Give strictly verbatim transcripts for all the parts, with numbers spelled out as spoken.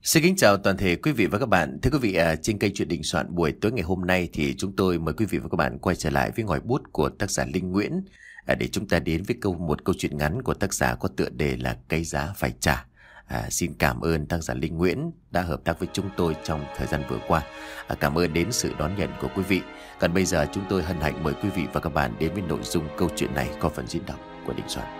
Xin kính chào toàn thể quý vị và các bạn. Thưa quý vị, à, trên kênh Chuyện Đình Soạn buổi tối ngày hôm nay thì chúng tôi mời quý vị và các bạn quay trở lại với ngòi bút của tác giả Linh Nguyễn à, để chúng ta đến với câu một câu chuyện ngắn của tác giả có tựa đề là Cái Giá Phải Trả. À, xin cảm ơn tác giả Linh Nguyễn đã hợp tác với chúng tôi trong thời gian vừa qua. À, cảm ơn đến sự đón nhận của quý vị. Còn bây giờ chúng tôi hân hạnh mời quý vị và các bạn đến với nội dung câu chuyện này có phần diễn đọc của Đình Soạn.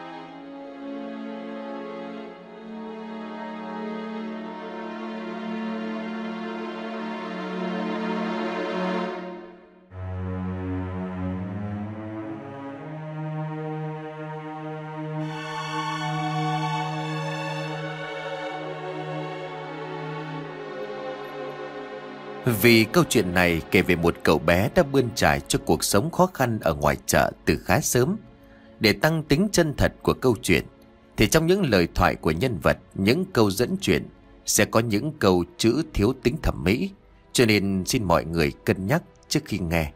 Vì câu chuyện này kể về một cậu bé đã bươn trải cho cuộc sống khó khăn ở ngoài chợ từ khá sớm. Để tăng tính chân thật của câu chuyện, thì trong những lời thoại của nhân vật, những câu dẫn chuyện sẽ có những câu chữ thiếu tính thẩm mỹ, cho nên xin mọi người cân nhắc trước khi nghe.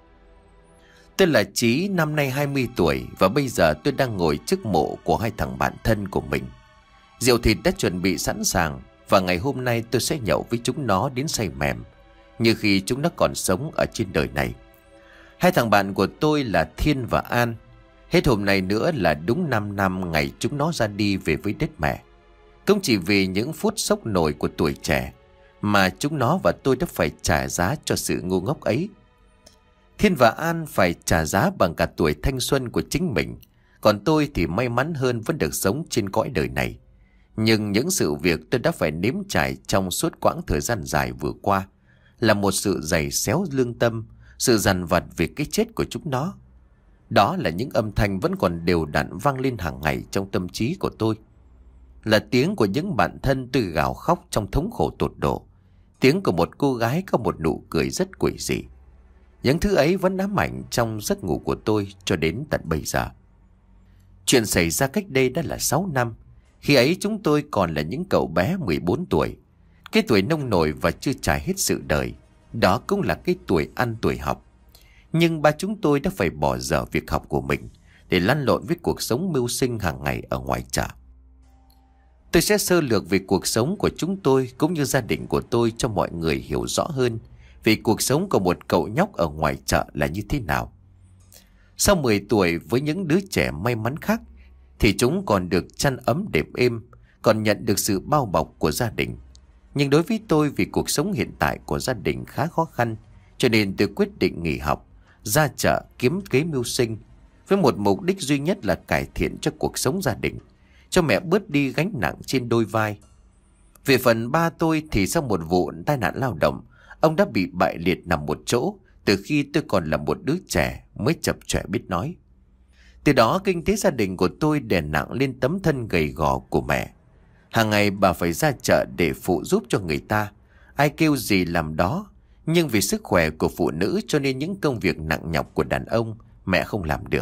Tôi là Chí, năm nay hai mươi tuổi và bây giờ tôi đang ngồi trước mộ của hai thằng bạn thân của mình. Rượu thịt đã chuẩn bị sẵn sàng và ngày hôm nay tôi sẽ nhậu với chúng nó đến say mềm, như khi chúng nó còn sống ở trên đời này. Hai thằng bạn của tôi là Thiên và An. Hết hôm nay nữa là đúng năm năm ngày chúng nó ra đi về với đất mẹ. Cũng chỉ vì những phút sốc nổi của tuổi trẻ mà chúng nó và tôi đã phải trả giá cho sự ngu ngốc ấy. Thiên và An phải trả giá bằng cả tuổi thanh xuân của chính mình, còn tôi thì may mắn hơn vẫn được sống trên cõi đời này. Nhưng những sự việc tôi đã phải nếm trải trong suốt quãng thời gian dài vừa qua là một sự giày xéo lương tâm, sự dằn vặt về cái chết của chúng nó. Đó là những âm thanh vẫn còn đều đặn vang lên hàng ngày trong tâm trí của tôi. Là tiếng của những bạn thân tôi gào khóc trong thống khổ tột độ. Tiếng của một cô gái có một nụ cười rất quỷ dị. Những thứ ấy vẫn ám ảnh trong giấc ngủ của tôi cho đến tận bây giờ. Chuyện xảy ra cách đây đã là sáu năm. Khi ấy chúng tôi còn là những cậu bé mười bốn tuổi. Cái tuổi nông nổi và chưa trải hết sự đời. Đó cũng là cái tuổi ăn tuổi học. Nhưng ba chúng tôi đã phải bỏ dở việc học của mình để lăn lộn với cuộc sống mưu sinh hàng ngày ở ngoài chợ. Tôi sẽ sơ lược về cuộc sống của chúng tôi cũng như gia đình của tôi cho mọi người hiểu rõ hơn về cuộc sống của một cậu nhóc ở ngoài chợ là như thế nào. Sau mười tuổi với những đứa trẻ may mắn khác thì chúng còn được chăn ấm đệm êm, còn nhận được sự bao bọc của gia đình. Nhưng đối với tôi, vì cuộc sống hiện tại của gia đình khá khó khăn, cho nên tôi quyết định nghỉ học, ra chợ kiếm kế mưu sinh, với một mục đích duy nhất là cải thiện cho cuộc sống gia đình, cho mẹ bớt đi gánh nặng trên đôi vai. Về phần ba tôi thì sau một vụ tai nạn lao động, ông đã bị bại liệt nằm một chỗ từ khi tôi còn là một đứa trẻ mới chập chững biết nói. Từ đó kinh tế gia đình của tôi đè nặng lên tấm thân gầy gò của mẹ. Hàng ngày bà phải ra chợ để phụ giúp cho người ta, ai kêu gì làm đó. Nhưng vì sức khỏe của phụ nữ cho nên những công việc nặng nhọc của đàn ông mẹ không làm được.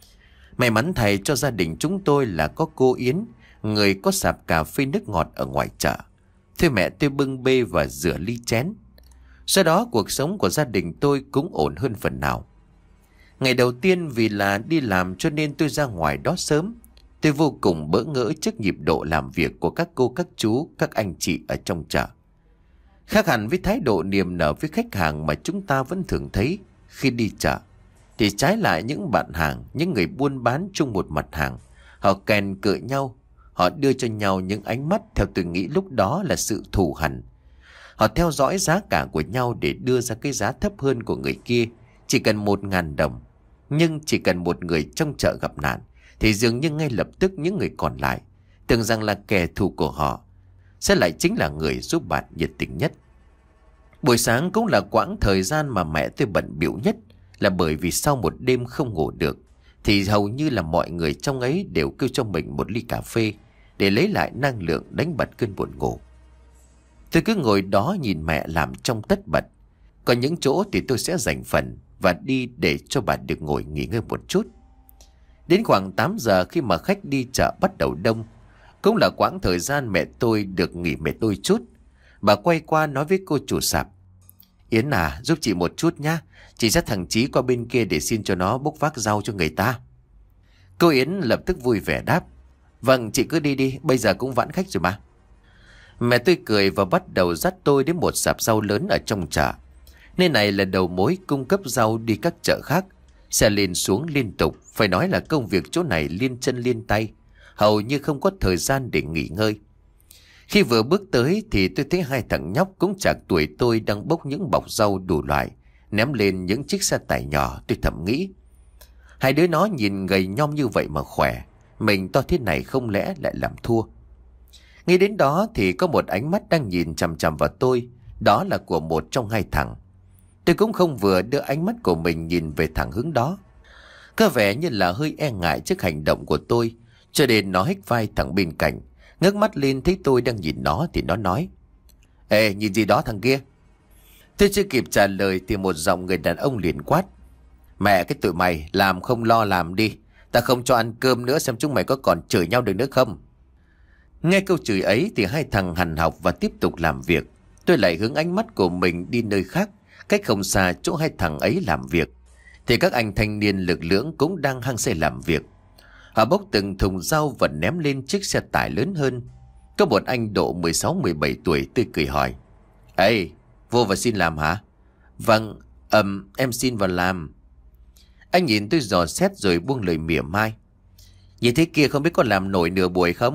May mắn thay cho gia đình chúng tôi là có cô Yến, người có sạp cà phê nước ngọt ở ngoài chợ. Thuê mẹ tôi bưng bê và rửa ly chén. Sau đó cuộc sống của gia đình tôi cũng ổn hơn phần nào. Ngày đầu tiên vì là đi làm cho nên tôi ra ngoài đó sớm. Tôi vô cùng bỡ ngỡ trước nhịp độ làm việc của các cô, các chú, các anh chị ở trong chợ. Khác hẳn với thái độ niềm nở với khách hàng mà chúng ta vẫn thường thấy khi đi chợ, thì trái lại những bạn hàng, những người buôn bán chung một mặt hàng, họ kèn cựa nhau, họ đưa cho nhau những ánh mắt theo tôi nghĩ lúc đó là sự thù hằn. Họ theo dõi giá cả của nhau để đưa ra cái giá thấp hơn của người kia, chỉ cần một ngàn đồng. Nhưng chỉ cần một người trong chợ gặp nạn thì dường như ngay lập tức những người còn lại tưởng rằng là kẻ thù của họ sẽ lại chính là người giúp bạn nhiệt tình nhất. Buổi sáng cũng là quãng thời gian mà mẹ tôi bận bịu nhất, là bởi vì sau một đêm không ngủ được thì hầu như là mọi người trong ấy đều kêu cho mình một ly cà phê để lấy lại năng lượng đánh bật cơn buồn ngủ. Tôi cứ ngồi đó nhìn mẹ làm trong tất bật. Còn những chỗ thì tôi sẽ dành phần và đi để cho bà được ngồi nghỉ ngơi một chút. Đến khoảng tám giờ khi mà khách đi chợ bắt đầu đông, cũng là quãng thời gian mẹ tôi được nghỉ mệt đôi chút, bà quay qua nói với cô chủ sạp: Yến à, giúp chị một chút nhá, chị dắt thằng Chí qua bên kia để xin cho nó bốc vác rau cho người ta. Cô Yến lập tức vui vẻ đáp: Vâng, chị cứ đi đi, bây giờ cũng vãn khách rồi mà. Mẹ tôi cười và bắt đầu dắt tôi đến một sạp rau lớn ở trong chợ. Nơi này là đầu mối cung cấp rau đi các chợ khác. Xe lên xuống liên tục, phải nói là công việc chỗ này liên chân liên tay, hầu như không có thời gian để nghỉ ngơi. Khi vừa bước tới thì tôi thấy hai thằng nhóc cũng chạc tuổi tôi đang bốc những bọc rau đủ loại, ném lên những chiếc xe tải nhỏ. Tôi thầm nghĩ, hai đứa nó nhìn gầy nhom như vậy mà khỏe, mình to thế này không lẽ lại làm thua. Nghĩ đến đó thì có một ánh mắt đang nhìn chằm chằm vào tôi, đó là của một trong hai thằng. Tôi cũng không vừa đưa ánh mắt của mình nhìn về thẳng hướng đó. Có vẻ như là hơi e ngại trước hành động của tôi, cho nên nó hích vai thằng bên cạnh, ngước mắt lên thấy tôi đang nhìn nó thì nó nói: Ê, nhìn gì đó thằng kia? Tôi chưa kịp trả lời thì một giọng người đàn ông liền quát: Mẹ cái tụi mày, làm không lo làm đi, ta không cho ăn cơm nữa, xem chúng mày có còn chửi nhau được nữa không. Nghe câu chửi ấy thì hai thằng hằn học và tiếp tục làm việc. Tôi lại hướng ánh mắt của mình đi nơi khác, cách không xa chỗ hai thằng ấy làm việc thì các anh thanh niên lực lưỡng cũng đang hăng say làm việc. Họ bốc từng thùng rau và ném lên chiếc xe tải lớn hơn. Có một anh độ mười sáu mười bảy tuổi tươi cười hỏi: Ê, vô và xin làm hả? Vâng, ầm, em xin vào làm. Anh nhìn tôi dò xét rồi buông lời mỉa mai: Vậy thế kia không biết có làm nổi nửa buổi không?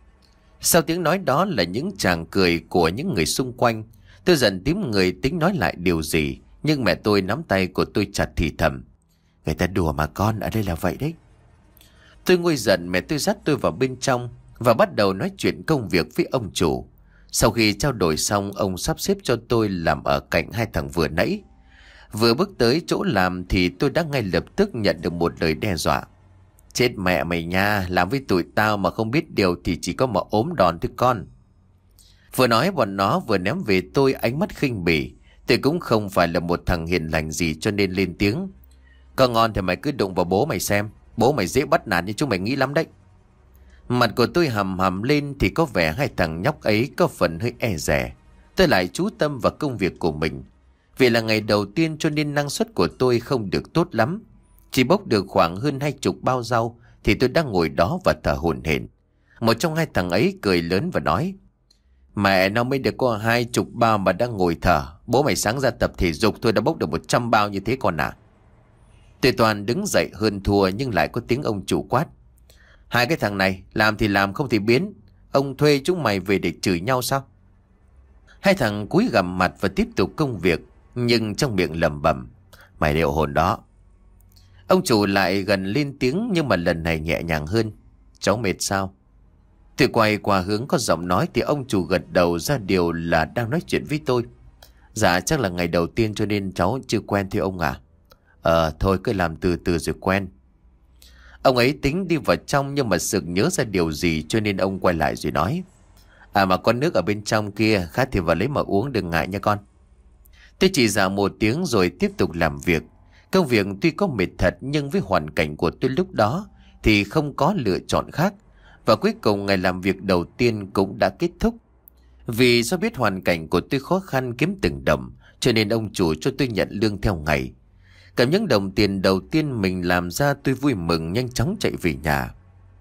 Sau tiếng nói đó là những tràng cười của những người xung quanh. Tôi dần tím người tính nói lại điều gì, nhưng mẹ tôi nắm tay của tôi chặt thì thầm: Người ta đùa mà con, ở đây là vậy đấy. Tôi nguôi giận, mẹ tôi dắt tôi vào bên trong và bắt đầu nói chuyện công việc với ông chủ. Sau khi trao đổi xong, ông sắp xếp cho tôi làm ở cạnh hai thằng vừa nãy. Vừa bước tới chỗ làm thì tôi đã ngay lập tức nhận được một lời đe dọa: Chết mẹ mày nha, làm với tụi tao mà không biết điều thì chỉ có mà ốm đòn thôi con. Vừa nói bọn nó vừa ném về tôi ánh mắt khinh bỉ. Tôi cũng không phải là một thằng hiền lành gì cho nên lên tiếng: Có ngon thì mày cứ đụng vào bố mày xem, bố mày dễ bắt nạt như chúng mày nghĩ lắm đấy. Mặt của tôi hầm hầm lên thì có vẻ hai thằng nhóc ấy có phần hơi e dè. Tôi lại chú tâm vào công việc của mình. Vì là ngày đầu tiên cho nên năng suất của tôi không được tốt lắm. Chỉ bốc được khoảng hơn hai chục bao rau thì tôi đang ngồi đó và thở hổn hển. Một trong hai thằng ấy cười lớn và nói: Mẹ nó mới được có hai chục bao mà đang ngồi thở. Bố mày sáng ra tập thể dục tôi đã bốc được một trăm bao như thế còn à? Tôi toàn đứng dậy hơn thua nhưng lại có tiếng ông chủ quát: Hai cái thằng này làm thì làm không thì biến. Ông thuê chúng mày về để chửi nhau sao? Hai thằng cúi gằm mặt và tiếp tục công việc, nhưng trong miệng lẩm bẩm: Mày đều hồn đó. Ông chủ lại gần lên tiếng nhưng mà lần này nhẹ nhàng hơn: Cháu mệt sao? Tôi quay qua hướng có giọng nói thì ông chủ gật đầu ra điều là đang nói chuyện với tôi: Dạ chắc là ngày đầu tiên cho nên cháu chưa quen thưa ông à. Ờ thôi cứ làm từ từ rồi quen. Ông ấy tính đi vào trong nhưng mà sực nhớ ra điều gì cho nên ông quay lại rồi nói: À mà con nước ở bên trong kia, khát thì vào lấy mà uống, đừng ngại nha con. Tôi chỉ dạ một tiếng rồi tiếp tục làm việc. Công việc tuy có mệt thật nhưng với hoàn cảnh của tôi lúc đó thì không có lựa chọn khác. Và cuối cùng ngày làm việc đầu tiên cũng đã kết thúc. Vì do biết hoàn cảnh của tôi khó khăn kiếm từng đồng cho nên ông chủ cho tôi nhận lương theo ngày. Cầm những đồng tiền đầu tiên mình làm ra tôi vui mừng nhanh chóng chạy về nhà.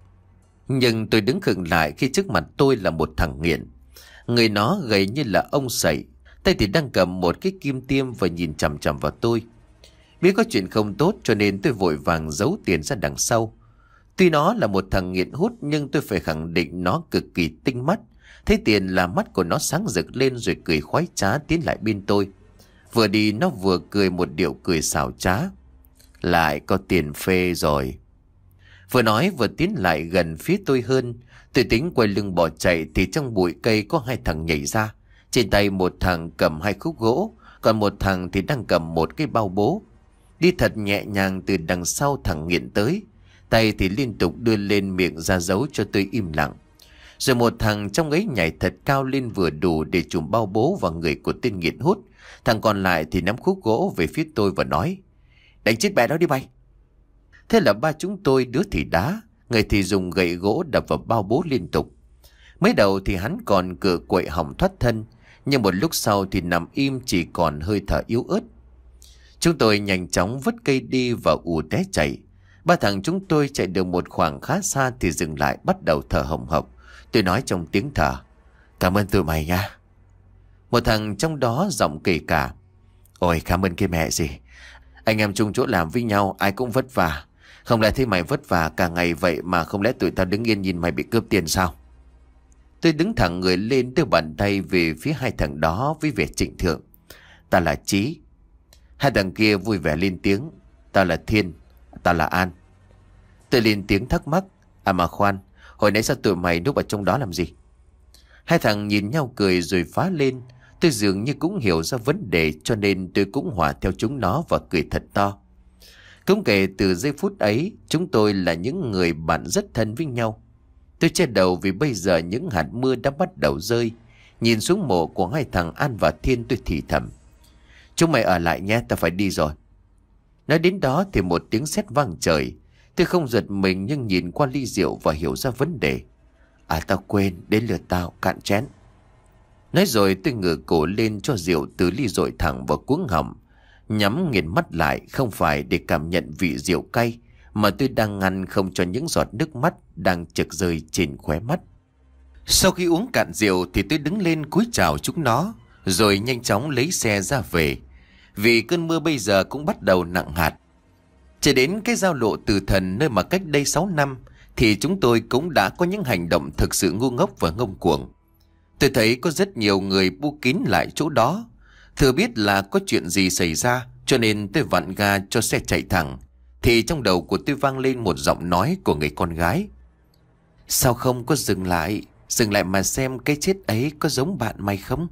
Nhưng tôi đứng khựng lại khi trước mặt tôi là một thằng nghiện. Người nó gầy như là ông sậy, tay thì đang cầm một cái kim tiêm và nhìn chằm chằm vào tôi. Biết có chuyện không tốt cho nên tôi vội vàng giấu tiền ra đằng sau. Tuy nó là một thằng nghiện hút nhưng tôi phải khẳng định nó cực kỳ tinh mắt. Thấy tiền là mắt của nó sáng rực lên rồi cười khoái trá tiến lại bên tôi. Vừa đi nó vừa cười một điệu cười xảo trá: Lại có tiền phê rồi. Vừa nói vừa tiến lại gần phía tôi hơn. Tôi tính quay lưng bỏ chạy thì trong bụi cây có hai thằng nhảy ra. Trên tay một thằng cầm hai khúc gỗ, còn một thằng thì đang cầm một cái bao bố. Đi thật nhẹ nhàng từ đằng sau thằng nghiện tới, tay thì liên tục đưa lên miệng ra dấu cho tôi im lặng. Rồi một thằng trong ấy nhảy thật cao lên vừa đủ để trùm bao bố vào người của tên nghiện hút. Thằng còn lại thì nắm khúc gỗ về phía tôi và nói: Đánh chết bè đó đi bay. Thế là ba chúng tôi, đứa thì đá, người thì dùng gậy gỗ đập vào bao bố liên tục. Mới đầu thì hắn còn cựa quậy hỏng thoát thân, nhưng một lúc sau thì nằm im chỉ còn hơi thở yếu ớt. Chúng tôi nhanh chóng vứt cây đi và ù té chạy. Ba thằng chúng tôi chạy được một khoảng khá xa thì dừng lại bắt đầu thở hồng hộc. Tôi nói trong tiếng thở: Cảm ơn tụi mày nha. Một thằng trong đó giọng kể cả. Ôi cảm ơn cái mẹ gì. Anh em chung chỗ làm với nhau ai cũng vất vả. Không lẽ thấy mày vất vả cả ngày vậy mà không lẽ tụi tao đứng yên nhìn mày bị cướp tiền sao? Tôi đứng thẳng người lên đưa bàn tay về phía hai thằng đó với vẻ trịnh thượng. Ta là Chí. Hai thằng kia vui vẻ lên tiếng. Ta là Thiên. Ta là An. Tôi lên tiếng thắc mắc. À mà khoan, hồi nãy sao tụi mày núp ở trong đó làm gì? Hai thằng nhìn nhau cười rồi phá lên. Tôi dường như cũng hiểu ra vấn đề, cho nên tôi cũng hòa theo chúng nó và cười thật to. Cũng kể từ giây phút ấy, chúng tôi là những người bạn rất thân với nhau. Tôi che đầu vì bây giờ những hạt mưa đã bắt đầu rơi. Nhìn xuống mộ của hai thằng An và Thiên, tôi thì thầm. Chúng mày ở lại nhé, ta phải đi rồi. Nói đến đó thì một tiếng sét vang trời. Tôi không giật mình nhưng nhìn qua ly rượu và hiểu ra vấn đề. À tao quên, đến lượt tao, cạn chén. Nói rồi tôi ngửa cổ lên cho rượu từ ly dội thẳng vào cuống họng. Nhắm nghiền mắt lại không phải để cảm nhận vị rượu cay, mà tôi đang ngăn không cho những giọt nước mắt đang trực rơi trên khóe mắt. Sau khi uống cạn rượu thì tôi đứng lên cúi chào chúng nó, rồi nhanh chóng lấy xe ra về. Vì cơn mưa bây giờ cũng bắt đầu nặng hạt. Chỉ đến cái giao lộ Từ Thần nơi mà cách đây sáu năm thì chúng tôi cũng đã có những hành động thực sự ngu ngốc và ngông cuồng. Tôi thấy có rất nhiều người bu kín lại chỗ đó. Thừa biết là có chuyện gì xảy ra cho nên tôi vặn ga cho xe chạy thẳng. Thì trong đầu của tôi vang lên một giọng nói của người con gái. Sao không có dừng lại? Dừng lại mà xem cái chết ấy có giống bạn mày không?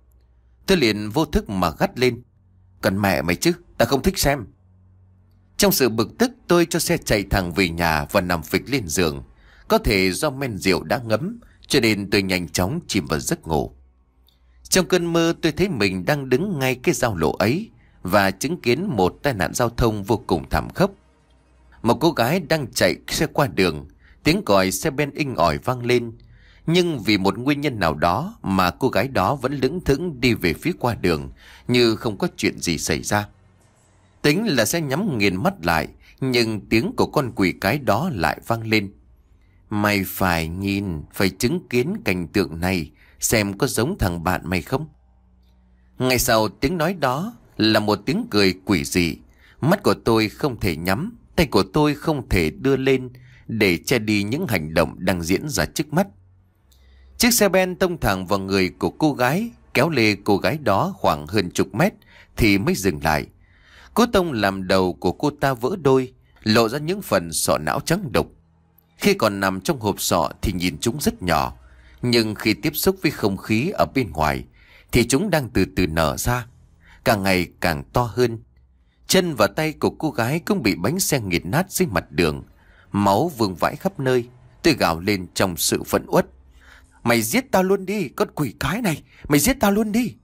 Tôi liền vô thức mà gắt lên. Cần mẹ mày chứ, ta không thích xem. Trong sự bực tức tôi cho xe chạy thẳng về nhà và nằm phịch lên giường. Có thể do men rượu đã ngấm cho nên tôi nhanh chóng chìm vào giấc ngủ. Trong cơn mơ tôi thấy mình đang đứng ngay cái giao lộ ấy và chứng kiến một tai nạn giao thông vô cùng thảm khốc. Một cô gái đang chạy xe qua đường, tiếng còi xe ben inh ỏi vang lên. Nhưng vì một nguyên nhân nào đó mà cô gái đó vẫn lững thững đi về phía qua đường như không có chuyện gì xảy ra. Tính là sẽ nhắm nghiền mắt lại, nhưng tiếng của con quỷ cái đó lại vang lên. Mày phải nhìn, phải chứng kiến cảnh tượng này, xem có giống thằng bạn mày không? Ngay sau tiếng nói đó là một tiếng cười quỷ dị. Mắt của tôi không thể nhắm, tay của tôi không thể đưa lên để che đi những hành động đang diễn ra trước mắt. Chiếc xe ben tông thẳng vào người của cô gái, kéo lê cô gái đó khoảng hơn chục mét thì mới dừng lại. Cú tông làm đầu của cô ta vỡ đôi, lộ ra những phần sọ não trắng đục. Khi còn nằm trong hộp sọ thì nhìn chúng rất nhỏ, nhưng khi tiếp xúc với không khí ở bên ngoài thì chúng đang từ từ nở ra, càng ngày càng to hơn. Chân và tay của cô gái cũng bị bánh xe nghiền nát dưới mặt đường, máu vương vãi khắp nơi. Tôi gào lên trong sự phẫn uất. Mày giết tao luôn đi, con quỷ cái này, mày giết tao luôn đi.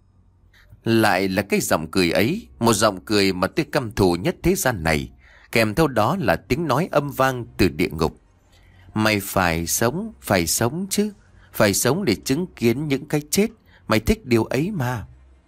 Lại là cái giọng cười ấy, một giọng cười mà tôi căm thù nhất thế gian này, kèm theo đó là tiếng nói âm vang từ địa ngục. Mày phải sống, phải sống chứ, phải sống để chứng kiến những cái chết, mày thích điều ấy mà.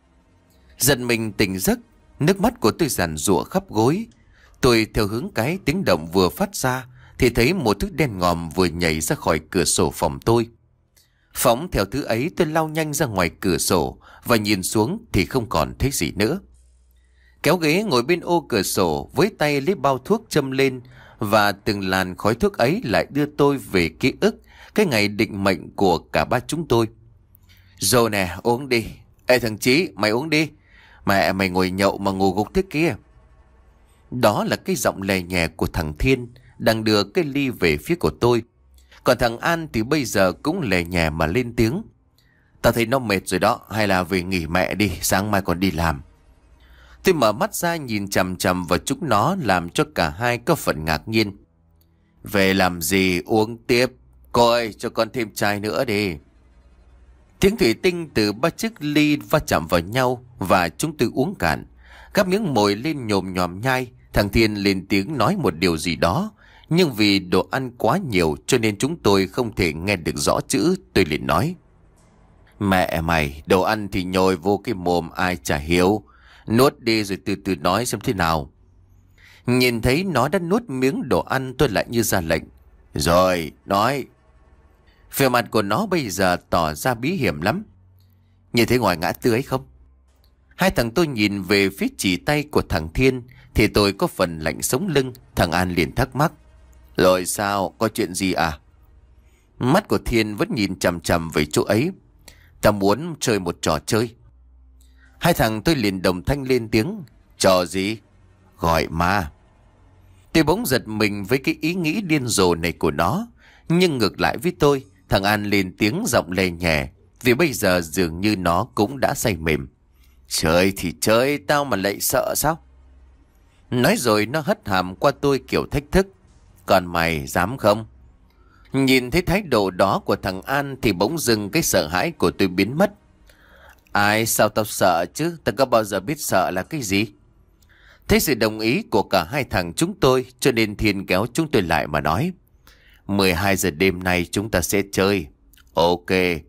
Giận mình tỉnh giấc, nước mắt của tôi giàn giụa khắp gối. Tôi theo hướng cái tiếng động vừa phát ra thì thấy một thứ đen ngòm vừa nhảy ra khỏi cửa sổ phòng tôi. Phóng theo thứ ấy, tôi lao nhanh ra ngoài cửa sổ và nhìn xuống thì không còn thấy gì nữa. Kéo ghế ngồi bên ô cửa sổ, với tay lấy bao thuốc châm lên, và từng làn khói thuốc ấy lại đưa tôi về ký ức cái ngày định mệnh của cả ba chúng tôi. Rồi nè, uống đi. Ê thằng Chí, mày uống đi. Mẹ mày ngồi nhậu mà ngủ gục thế kia. Đó là cái giọng lè nhẹ của thằng Thiên đang đưa cái ly về phía của tôi. Còn thằng An thì bây giờ cũng lè nhẹ mà lên tiếng. Tao thấy nó mệt rồi đó, hay là về nghỉ mẹ đi, sáng mai còn đi làm. Tôi mở mắt ra nhìn chằm chằm vào chúng nó, làm cho cả hai có phần ngạc nhiên. Về làm gì, uống tiếp. Cô ơi, cho con thêm chai nữa đi. Tiếng thủy tinh từ ba chiếc ly va chạm vào nhau và chúng tôi uống cạn. Gắp miếng mồi lên nhồm nhòm nhai. Thằng Thiên lên tiếng nói một điều gì đó, nhưng vì đồ ăn quá nhiều cho nên chúng tôi không thể nghe được rõ chữ. Tôi liền nói. Mẹ mày, đồ ăn thì nhồi vô cái mồm ai chả hiểu. Nuốt đi rồi từ từ nói xem thế nào. Nhìn thấy nó đã nuốt miếng đồ ăn, tôi lại như ra lệnh. Rồi, nói. Vẻ mặt của nó bây giờ tỏ ra bí hiểm lắm. Nhìn thấy ngoài ngã tư ấy không? Hai thằng tôi nhìn về phía chỉ tay của thằng Thiên thì tôi có phần lạnh sống lưng. Thằng An liền thắc mắc. Rồi sao? Có chuyện gì à? Mắt của Thiên vẫn nhìn chằm chằm về chỗ ấy. Ta muốn chơi một trò chơi. Hai thằng tôi liền đồng thanh lên tiếng. Trò gì? Gọi ma. Tôi bỗng giật mình với cái ý nghĩ điên rồ này của nó. Nhưng ngược lại với tôi, thằng An lên tiếng giọng lè nhẹ. Vì bây giờ dường như nó cũng đã say mềm. Chơi thì chơi, tao mà lại sợ sao? Nói rồi nó hất hàm qua tôi kiểu thách thức. Còn mày dám không? Nhìn thấy thái độ đó của thằng An thì bỗng dưng cái sợ hãi của tôi biến mất. Ai, sao tao sợ chứ? Tao có bao giờ biết sợ là cái gì? Thấy sự đồng ý của cả hai thằng chúng tôi, cho nên Thiên kéo chúng tôi lại mà nói. mười hai giờ đêm nay chúng ta sẽ chơi. Ok.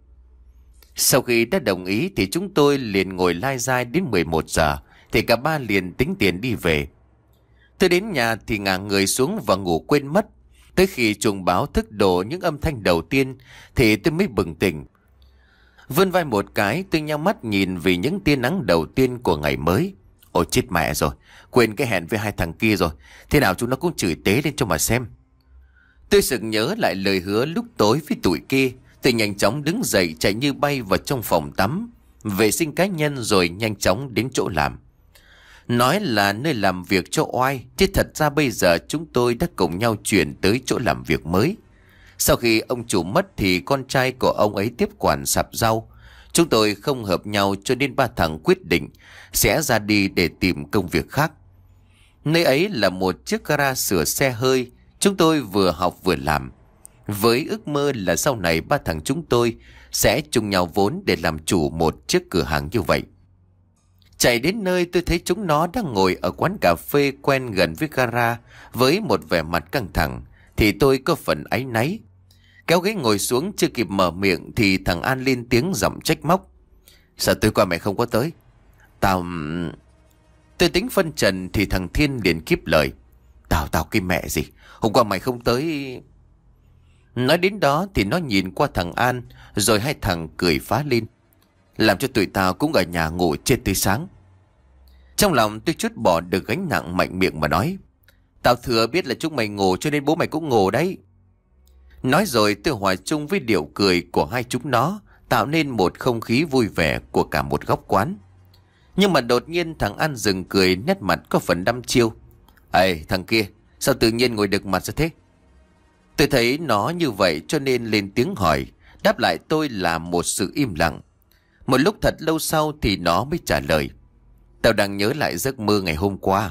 Sau khi đã đồng ý thì chúng tôi liền ngồi lai dai đến mười một giờ. Thì cả ba liền tính tiền đi về. Tôi đến nhà thì ngả người xuống và ngủ quên mất. Tới khi chuông báo thức đổ những âm thanh đầu tiên thì tôi mới bừng tỉnh. Vươn vai một cái, tôi nhắm mắt nhìn vì những tia nắng đầu tiên của ngày mới. Ôi chết mẹ rồi, quên cái hẹn với hai thằng kia rồi. Thế nào chúng nó cũng chửi tế lên cho mà xem. Tôi sực nhớ lại lời hứa lúc tối với tụi kia. Tôi nhanh chóng đứng dậy chạy như bay vào trong phòng tắm, vệ sinh cá nhân rồi nhanh chóng đến chỗ làm. Nói là nơi làm việc cho oai, chứ thật ra bây giờ chúng tôi đã cùng nhau chuyển tới chỗ làm việc mới. Sau khi ông chủ mất thì con trai của ông ấy tiếp quản sạp rau. Chúng tôi không hợp nhau cho nên ba thằng quyết định sẽ ra đi để tìm công việc khác. Nơi ấy là một chiếc gara sửa xe hơi, chúng tôi vừa học vừa làm. Với ước mơ là sau này ba thằng chúng tôi sẽ chung nhau vốn để làm chủ một chiếc cửa hàng như vậy. Chạy đến nơi tôi thấy chúng nó đang ngồi ở quán cà phê quen gần với gara với một vẻ mặt căng thẳng, thì tôi có phần áy náy. Kéo ghế ngồi xuống chưa kịp mở miệng thì thằng An lên tiếng giọng trách móc. Sao tối qua mày không có tới? Tao... Tôi tính phân trần thì thằng Thiên liền kíp lời. Tao tao cái mẹ gì, hôm qua mày không tới... Nói đến đó thì nó nhìn qua thằng An, rồi hai thằng cười phá lên. Làm cho tụi tao cũng ở nhà ngủ chết tới sáng. Trong lòng tôi trút bỏ được gánh nặng, mạnh miệng mà nói. Tao thừa biết là chúng mày ngủ cho nên bố mày cũng ngủ đấy. Nói rồi tôi hòa chung với điệu cười của hai chúng nó, tạo nên một không khí vui vẻ của cả một góc quán. Nhưng mà đột nhiên thằng An dừng cười, nét mặt có phần đăm chiêu. Ê thằng kia, sao tự nhiên ngồi đực mặt ra thế? Tôi thấy nó như vậy cho nên lên tiếng hỏi. Đáp lại tôi là một sự im lặng. Một lúc thật lâu sau thì nó mới trả lời. Tao đang nhớ lại giấc mơ ngày hôm qua.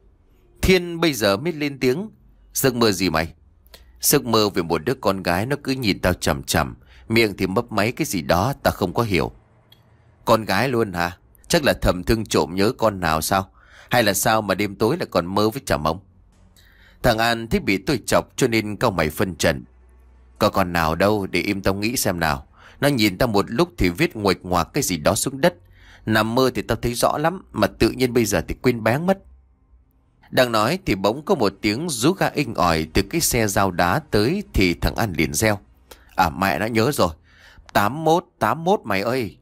Thiên bây giờ mới lên tiếng. Giấc mơ gì mày? Giấc mơ về một đứa con gái nó cứ nhìn tao chằm chằm, miệng thì mấp máy cái gì đó tao không có hiểu. Con gái luôn hả? Chắc là thầm thương trộm nhớ con nào sao? Hay là sao mà đêm tối lại còn mơ với chả mông? Thằng An thấy bị tôi chọc cho nên cau mày phân trần. Có con nào đâu, để im tao nghĩ xem nào. Nó nhìn tao một lúc thì viết nguệch ngoạc cái gì đó xuống đất. Nằm mơ thì tao thấy rõ lắm, mà tự nhiên bây giờ thì quên bén mất. Đang nói thì bỗng có một tiếng rú ga inh ỏi từ cái xe dao đá tới thì thằng An liền reo. À mẹ đã nhớ rồi. tám mốt, tám mốt mày ơi.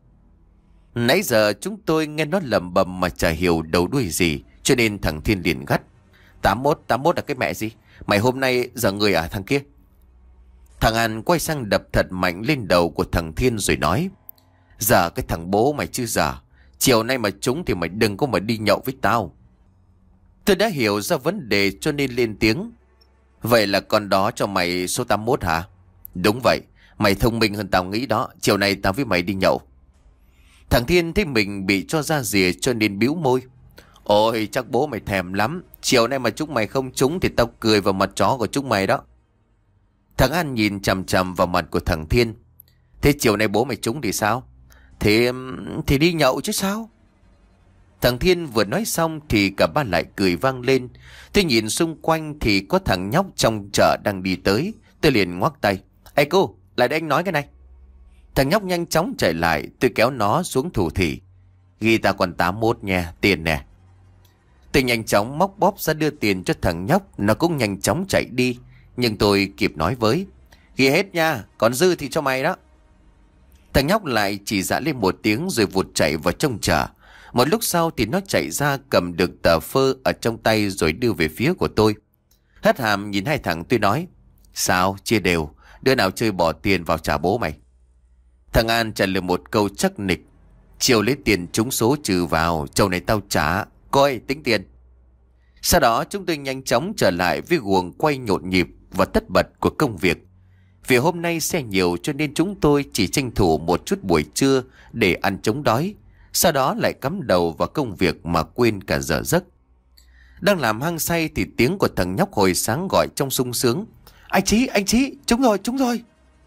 Nãy giờ chúng tôi nghe nó lầm bầm mà chả hiểu đầu đuôi gì, cho nên thằng Thiên liền gắt. tám mốt, tám mốt là cái mẹ gì? Mày hôm nay giờ người à thằng kia? Thằng An quay sang đập thật mạnh lên đầu của thằng Thiên rồi nói. Giờ cái thằng bố mày chứ giờ. Chiều nay mà trúng thì mày đừng có mà đi nhậu với tao. Tôi đã hiểu ra vấn đề cho nên lên tiếng. Vậy là con đó cho mày số tám mốt hả? Đúng vậy, mày thông minh hơn tao nghĩ đó. Chiều nay tao với mày đi nhậu. Thằng Thiên thấy mình bị cho ra rìa cho nên bĩu môi. Ôi chắc bố mày thèm lắm. Chiều nay mà chúng mày không trúng thì tao cười vào mặt chó của chúng mày đó. Thằng An nhìn chằm chằm vào mặt của thằng Thiên. Thế chiều nay bố mày trúng thì sao? Thì, thì đi nhậu chứ sao? Thằng Thiên vừa nói xong thì cả ba lại cười vang lên. Tôi nhìn xung quanh thì có thằng nhóc trong chợ đang đi tới. Tôi liền ngoắc tay. Ê cô, lại đây anh nói cái này. Thằng nhóc nhanh chóng chạy lại. Tôi kéo nó xuống thủ thỉ. Ghi ta còn tám mốt nha, tiền nè. Tôi nhanh chóng móc bóp ra đưa tiền cho thằng nhóc. Nó cũng nhanh chóng chạy đi. Nhưng tôi kịp nói với. Ghi hết nha, còn dư thì cho mày đó. Thằng nhóc lại chỉ dạ lên một tiếng rồi vụt chạy vào trong chợ. Một lúc sau thì nó chạy ra cầm được tờ phơ ở trong tay rồi đưa về phía của tôi. Hất hàm nhìn hai thằng tôi nói: Sao chia đều, đứa nào chơi bỏ tiền vào trả bố mày. Thằng An trả lời một câu chắc nịch: Chiều lấy tiền trúng số trừ vào, trâu này tao trả, coi tính tiền. Sau đó chúng tôi nhanh chóng trở lại với guồng quay nhộn nhịp và tất bật của công việc. Vì hôm nay xe nhiều cho nên chúng tôi chỉ tranh thủ một chút buổi trưa để ăn chống đói. Sau đó lại cắm đầu vào công việc mà quên cả giờ giấc. Đang làm hăng say thì tiếng của thằng nhóc hồi sáng gọi trong sung sướng: Anh Chí, anh Chí, trúng rồi, trúng rồi.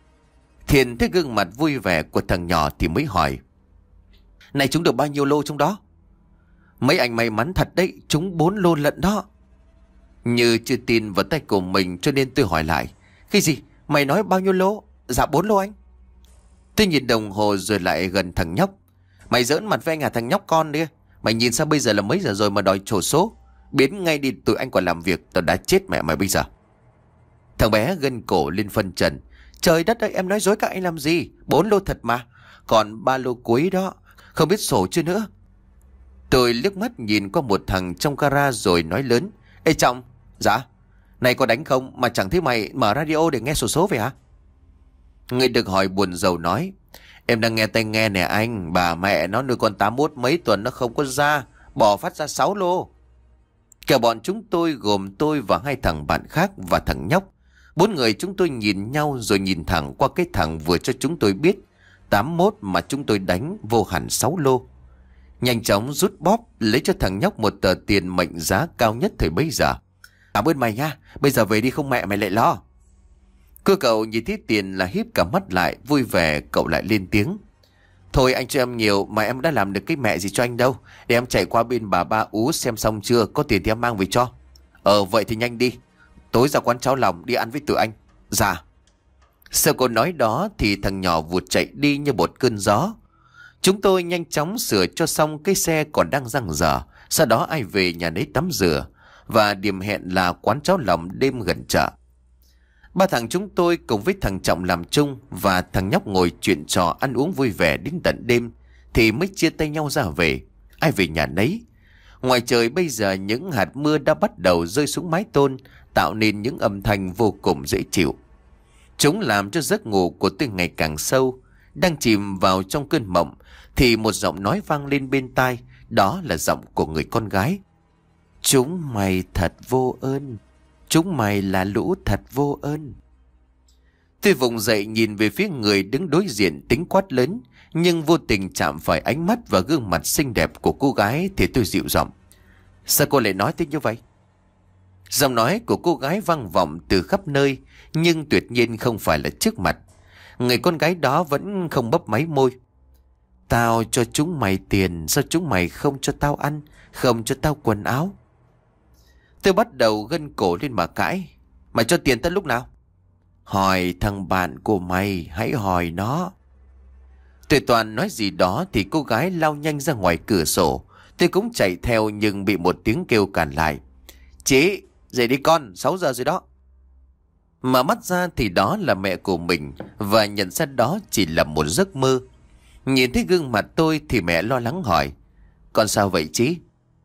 Thiện thấy gương mặt vui vẻ của thằng nhỏ thì mới hỏi: Này trúng được bao nhiêu lô trong đó? Mấy anh may mắn thật đấy, trúng bốn lô lận đó. Như chưa tin vào tay của mình cho nên tôi hỏi lại: Cái gì? Mày nói bao nhiêu lô? Dạ bốn lô anh. Tôi nhìn đồng hồ rồi lại gần thằng nhóc: Mày giỡn mặt với anh à thằng nhóc con đi. Mày nhìn sao bây giờ là mấy giờ rồi mà đòi trổ số? Biến ngay đi, tụi anh còn làm việc, tao đã chết mẹ mày bây giờ. Thằng bé gân cổ lên phân trần: Trời đất ơi, em nói dối các anh làm gì? Bốn lô thật mà. Còn ba lô cuối đó, không biết sổ chưa nữa. Tôi liếc mắt nhìn qua một thằng trong gara rồi nói lớn: Ê Trọng. Dạ. Này có đánh không mà chẳng thấy mày mở radio để nghe sổ số vậy hả? Người được hỏi buồn rầu nói: Em đang nghe tai nghe nè anh. Bà mẹ nó nuôi con tám mốt mấy tuần nó không có ra, bỏ phát ra sáu lô. Cả bọn chúng tôi gồm tôi và hai thằng bạn khác và thằng nhóc. Bốn người chúng tôi nhìn nhau rồi nhìn thẳng qua cái thằng vừa cho chúng tôi biết tám mốt mà chúng tôi đánh vô hẳn sáu lô. Nhanh chóng rút bóp lấy cho thằng nhóc một tờ tiền mệnh giá cao nhất thời bấy giờ. Cảm ơn mày nha, bây giờ về đi không mẹ mày lại lo. Cô cậu nhìn thấy tiền là híp cả mắt lại, vui vẻ cậu lại lên tiếng: Thôi anh cho em nhiều mà em đã làm được cái mẹ gì cho anh đâu. Để em chạy qua bên bà Ba Ú xem xong chưa, có tiền thì em mang về cho. Ờ vậy thì nhanh đi, tối ra quán cháo lòng đi ăn với tụi anh. Dạ. Sau câu nói đó thì thằng nhỏ vụt chạy đi như một cơn gió. Chúng tôi nhanh chóng sửa cho xong cái xe còn đang giăng dở. Sau đó ai về nhà nấy tắm rửa và điểm hẹn là quán cháo lòng đêm gần chợ. Ba thằng chúng tôi cùng với thằng Trọng làm chung và thằng nhóc ngồi chuyện trò ăn uống vui vẻ đến tận đêm thì mới chia tay nhau ra về. Ai về nhà nấy. Ngoài trời bây giờ những hạt mưa đã bắt đầu rơi xuống mái tôn, tạo nên những âm thanh vô cùng dễ chịu. Chúng làm cho giấc ngủ của tôi ngày càng sâu. Đang chìm vào trong cơn mộng thì một giọng nói vang lên bên tai. Đó là giọng của người con gái: Chúng mày thật vô ơn. Chúng mày là lũ thật vô ơn. Tôi vùng dậy nhìn về phía người đứng đối diện tính quát lớn, nhưng vô tình chạm phải ánh mắt và gương mặt xinh đẹp của cô gái thì tôi dịu giọng: Sao cô lại nói thế như vậy? Giọng nói của cô gái vang vọng từ khắp nơi, nhưng tuyệt nhiên không phải là trước mặt. Người con gái đó vẫn không bấp máy môi: Tao cho chúng mày tiền, sao chúng mày không cho tao ăn, không cho tao quần áo? Tôi bắt đầu gân cổ lên mà cãi: Mày cho tiền tao lúc nào? Hỏi thằng bạn của mày, hãy hỏi nó. Tôi toàn nói gì đó thì cô gái lao nhanh ra ngoài cửa sổ. Tôi cũng chạy theo nhưng bị một tiếng kêu cản lại: Chị, dậy đi con, sáu giờ rồi đó. Mà mắt ra thì đó là mẹ của mình, và nhận ra đó chỉ là một giấc mơ. Nhìn thấy gương mặt tôi thì mẹ lo lắng hỏi: Con sao vậy chị?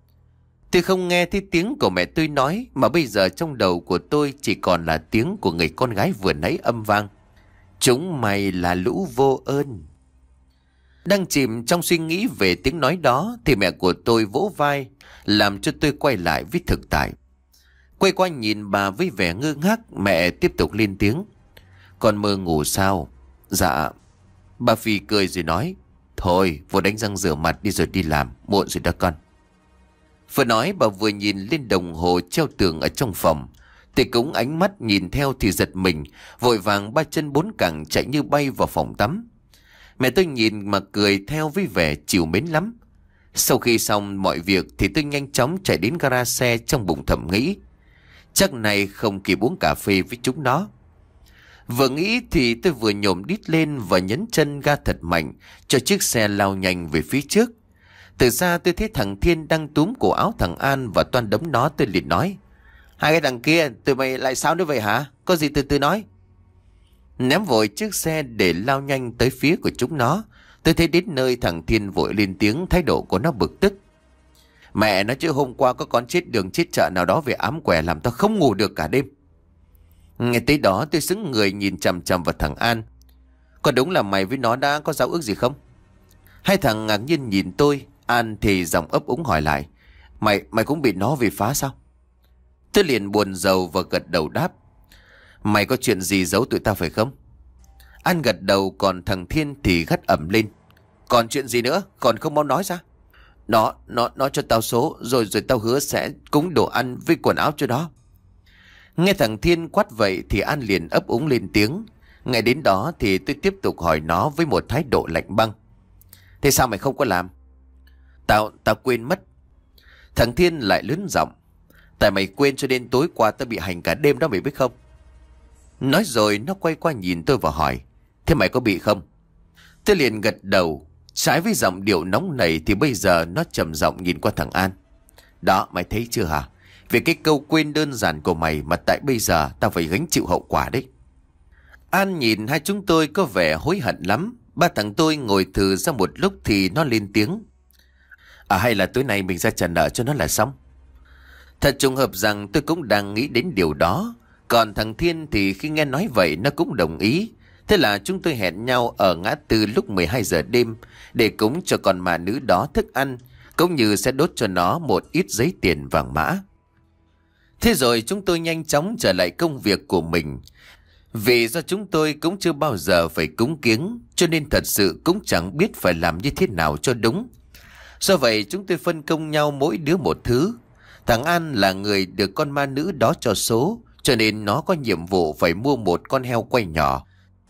Tôi không nghe thấy tiếng của mẹ tôi nói, mà bây giờ trong đầu của tôi chỉ còn là tiếng của người con gái vừa nãy âm vang: Chúng mày là lũ vô ơn. Đang chìm trong suy nghĩ về tiếng nói đó thì mẹ của tôi vỗ vai, làm cho tôi quay lại với thực tại. Quay qua nhìn bà với vẻ ngơ ngác, mẹ tiếp tục lên tiếng: Con mơ ngủ sao? Dạ. Bà Phi cười rồi nói: Thôi vô đánh răng rửa mặt đi rồi đi làm, muộn rồi đó con. Vừa nói bà vừa nhìn lên đồng hồ treo tường ở trong phòng. Tôi cũng ánh mắt nhìn theo thì giật mình, vội vàng ba chân bốn cẳng chạy như bay vào phòng tắm. Mẹ tôi nhìn mà cười theo với vẻ trìu mến lắm. Sau khi xong mọi việc thì tôi nhanh chóng chạy đến gara xe, trong bụng thầm nghĩ: Chắc này không kịp uống cà phê với chúng nó. Vừa nghĩ thì tôi vừa nhổm đít lên và nhấn chân ga thật mạnh cho chiếc xe lao nhanh về phía trước. Từ xa tôi thấy thằng Thiên đang túm cổ áo thằng An và toan đấm nó. Tôi liền nói: Hai cái thằng kia tụi mày lại sao nữa vậy hả? Có gì từ từ nói. ném vội chiếc xe để lao nhanh tới phía của chúng nó. Tôi thấy đến nơi thằng Thiên vội lên tiếng, thái độ của nó bực tức. Mẹ nó chứ hôm qua có con chết đường chết chợ nào đó về ám quẻ làm tao không ngủ được cả đêm. Nghe tới đó tôi sững người nhìn chằm chằm vào thằng An. Có đúng là mày với nó đã có giao ước gì không? Hai thằng ngạc nhiên nhìn tôi. An thì giọng ấp úng hỏi lại. Mày mày cũng bị nó vì phá sao? Tôi liền buồn rầu và gật đầu đáp. Mày có chuyện gì giấu tụi tao phải không? An gật đầu, còn thằng Thiên thì gắt ẩm lên. Còn chuyện gì nữa? Còn không mau nói ra. Nó, nó, nó cho tao số, rồi rồi tao hứa sẽ cúng đồ ăn với quần áo cho nó. Nghe thằng Thiên quát vậy thì An liền ấp úng lên tiếng. Ngay đến đó thì tôi tiếp tục hỏi nó với một thái độ lạnh băng. Thế sao mày không có làm? Tao, tao quên mất. Thằng Thiên lại lớn giọng. Tại mày quên cho nên tối qua tao bị hành cả đêm đó mày biết không? Nói rồi nó quay qua nhìn tôi và hỏi. Thế mày có bị không? Tôi liền gật đầu. Trái với giọng điệu nóng nảy thì bây giờ nó trầm giọng nhìn qua thằng An. Đó, mày thấy chưa hả? Vì cái câu quên đơn giản của mày mà tại bây giờ tao phải gánh chịu hậu quả đấy. An nhìn hai chúng tôi có vẻ hối hận lắm. Ba thằng tôi ngồi thử ra một lúc thì nó lên tiếng. À hay là tối nay mình ra trả nợ cho nó là xong? Thật trùng hợp rằng tôi cũng đang nghĩ đến điều đó. Còn thằng Thiên thì khi nghe nói vậy nó cũng đồng ý. Thế là chúng tôi hẹn nhau ở ngã tư lúc mười hai giờ đêm để cúng cho con ma nữ đó thức ăn, cũng như sẽ đốt cho nó một ít giấy tiền vàng mã. Thế rồi chúng tôi nhanh chóng trở lại công việc của mình. Vì do chúng tôi cũng chưa bao giờ phải cúng kiếng, cho nên thật sự cũng chẳng biết phải làm như thế nào cho đúng. Do vậy chúng tôi phân công nhau mỗi đứa một thứ. Thằng An là người được con ma nữ đó cho số, cho nên nó có nhiệm vụ phải mua một con heo quay nhỏ.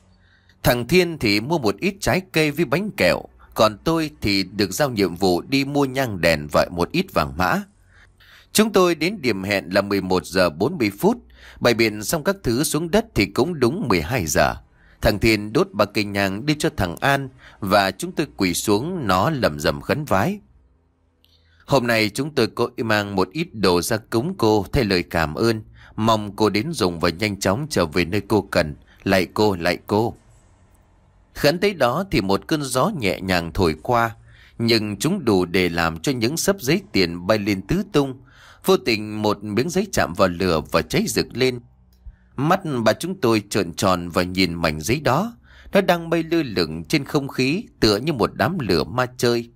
Thằng Thiên thì mua một ít trái cây với bánh kẹo. Còn tôi thì được giao nhiệm vụ đi mua nhang đèn và một ít vàng mã. Chúng tôi đến điểm hẹn là mười một giờ bốn mươi phút. Bày biện xong các thứ xuống đất thì cũng đúng mười hai giờ. Thằng Thiên đốt ba cây nhang đi cho thằng An, và chúng tôi quỳ xuống nó lầm rầm khấn vái. Hôm nay chúng tôi có mang một ít đồ ra cúng cô thay lời cảm ơn. Mong cô đến dùng và nhanh chóng trở về nơi cô cần. Lạy cô, lạy cô. Khấn tới đó thì một cơn gió nhẹ nhàng thổi qua, nhưng chúng đủ để làm cho những xấp giấy tiền bay lên tứ tung. Vô tình một miếng giấy chạm vào lửa và cháy rực lên. Mắt bà chúng tôi trợn tròn và nhìn mảnh giấy đó. Nó đang bay lơ lửng trên không khí tựa như một đám lửa ma chơi.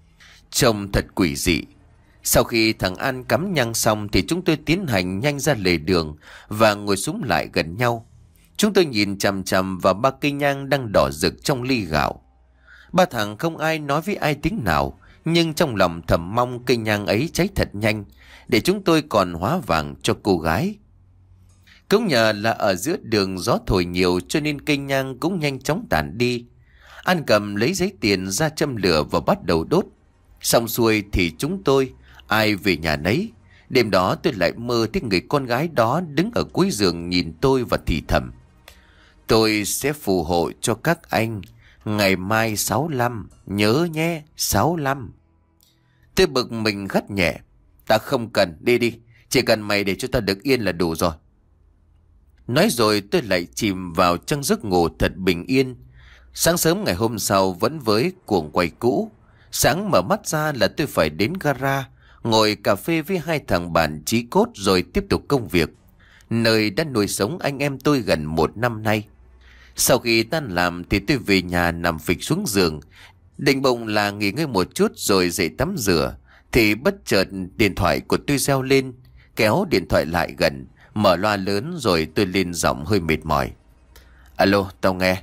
Trông thật quỷ dị. Sau khi thằng An cắm nhang xong thì chúng tôi tiến hành nhanh ra lề đường và ngồi xúm lại gần nhau. Chúng tôi nhìn chằm chằm vào ba cây nhang đang đỏ rực trong ly gạo. Ba thằng không ai nói với ai tiếng nào, nhưng trong lòng thầm mong cây nhang ấy cháy thật nhanh, để chúng tôi còn hóa vàng cho cô gái. Cũng nhờ là ở giữa đường gió thổi nhiều cho nên cây nhang cũng nhanh chóng tàn đi. An cầm lấy giấy tiền ra châm lửa và bắt đầu đốt. Xong xuôi thì chúng tôi ai về nhà nấy. Đêm đó tôi lại mơ thấy người con gái đó đứng ở cuối giường nhìn tôi và thì thầm. Tôi sẽ phù hộ cho các anh. Ngày mai sáu lăm, nhớ nhé, sáu lăm. Tôi bực mình gắt nhẹ. Ta không cần, đi đi. Chỉ cần mày để cho ta được yên là đủ rồi. Nói rồi tôi lại chìm vào trong giấc ngủ thật bình yên. Sáng sớm ngày hôm sau vẫn với cuồng quay cũ. Sáng mở mắt ra là tôi phải đến gara, ngồi cà phê với hai thằng bạn chí cốt rồi tiếp tục công việc. Nơi đã nuôi sống anh em tôi gần một năm nay. Sau khi tan làm thì tôi về nhà nằm phịch xuống giường, định bụng là nghỉ ngơi một chút rồi dậy tắm rửa. Thì bất chợt điện thoại của tôi reo lên. Kéo điện thoại lại gần, mở loa lớn rồi tôi lên giọng hơi mệt mỏi. Alo, tao nghe.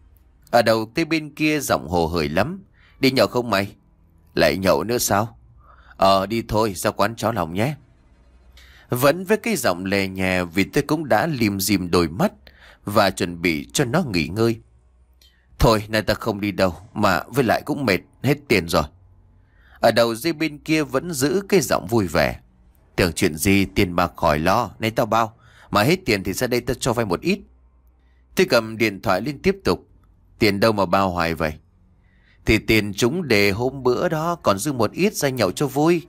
Ở đầu tới bên kia giọng hồ hởi lắm. Đi nhậu không mày? Lại nhậu nữa sao? Ờ đi thôi, ra quán chó lòng nhé. Vẫn với cái giọng lè nhè vì tôi cũng đã lim dim đôi mắt và chuẩn bị cho nó nghỉ ngơi. Thôi nay ta không đi đâu, mà với lại cũng mệt, hết tiền rồi. Ở đầu dây bên kia vẫn giữ cái giọng vui vẻ. Tưởng chuyện gì tiền bạc khỏi lo, nay tao bao. Mà hết tiền thì ra đây tao cho vay một ít. Tôi cầm điện thoại lên tiếp tục. Tiền đâu mà bao hoài vậy? Thì tiền chúng đề hôm bữa đó, còn dư một ít ra nhậu cho vui.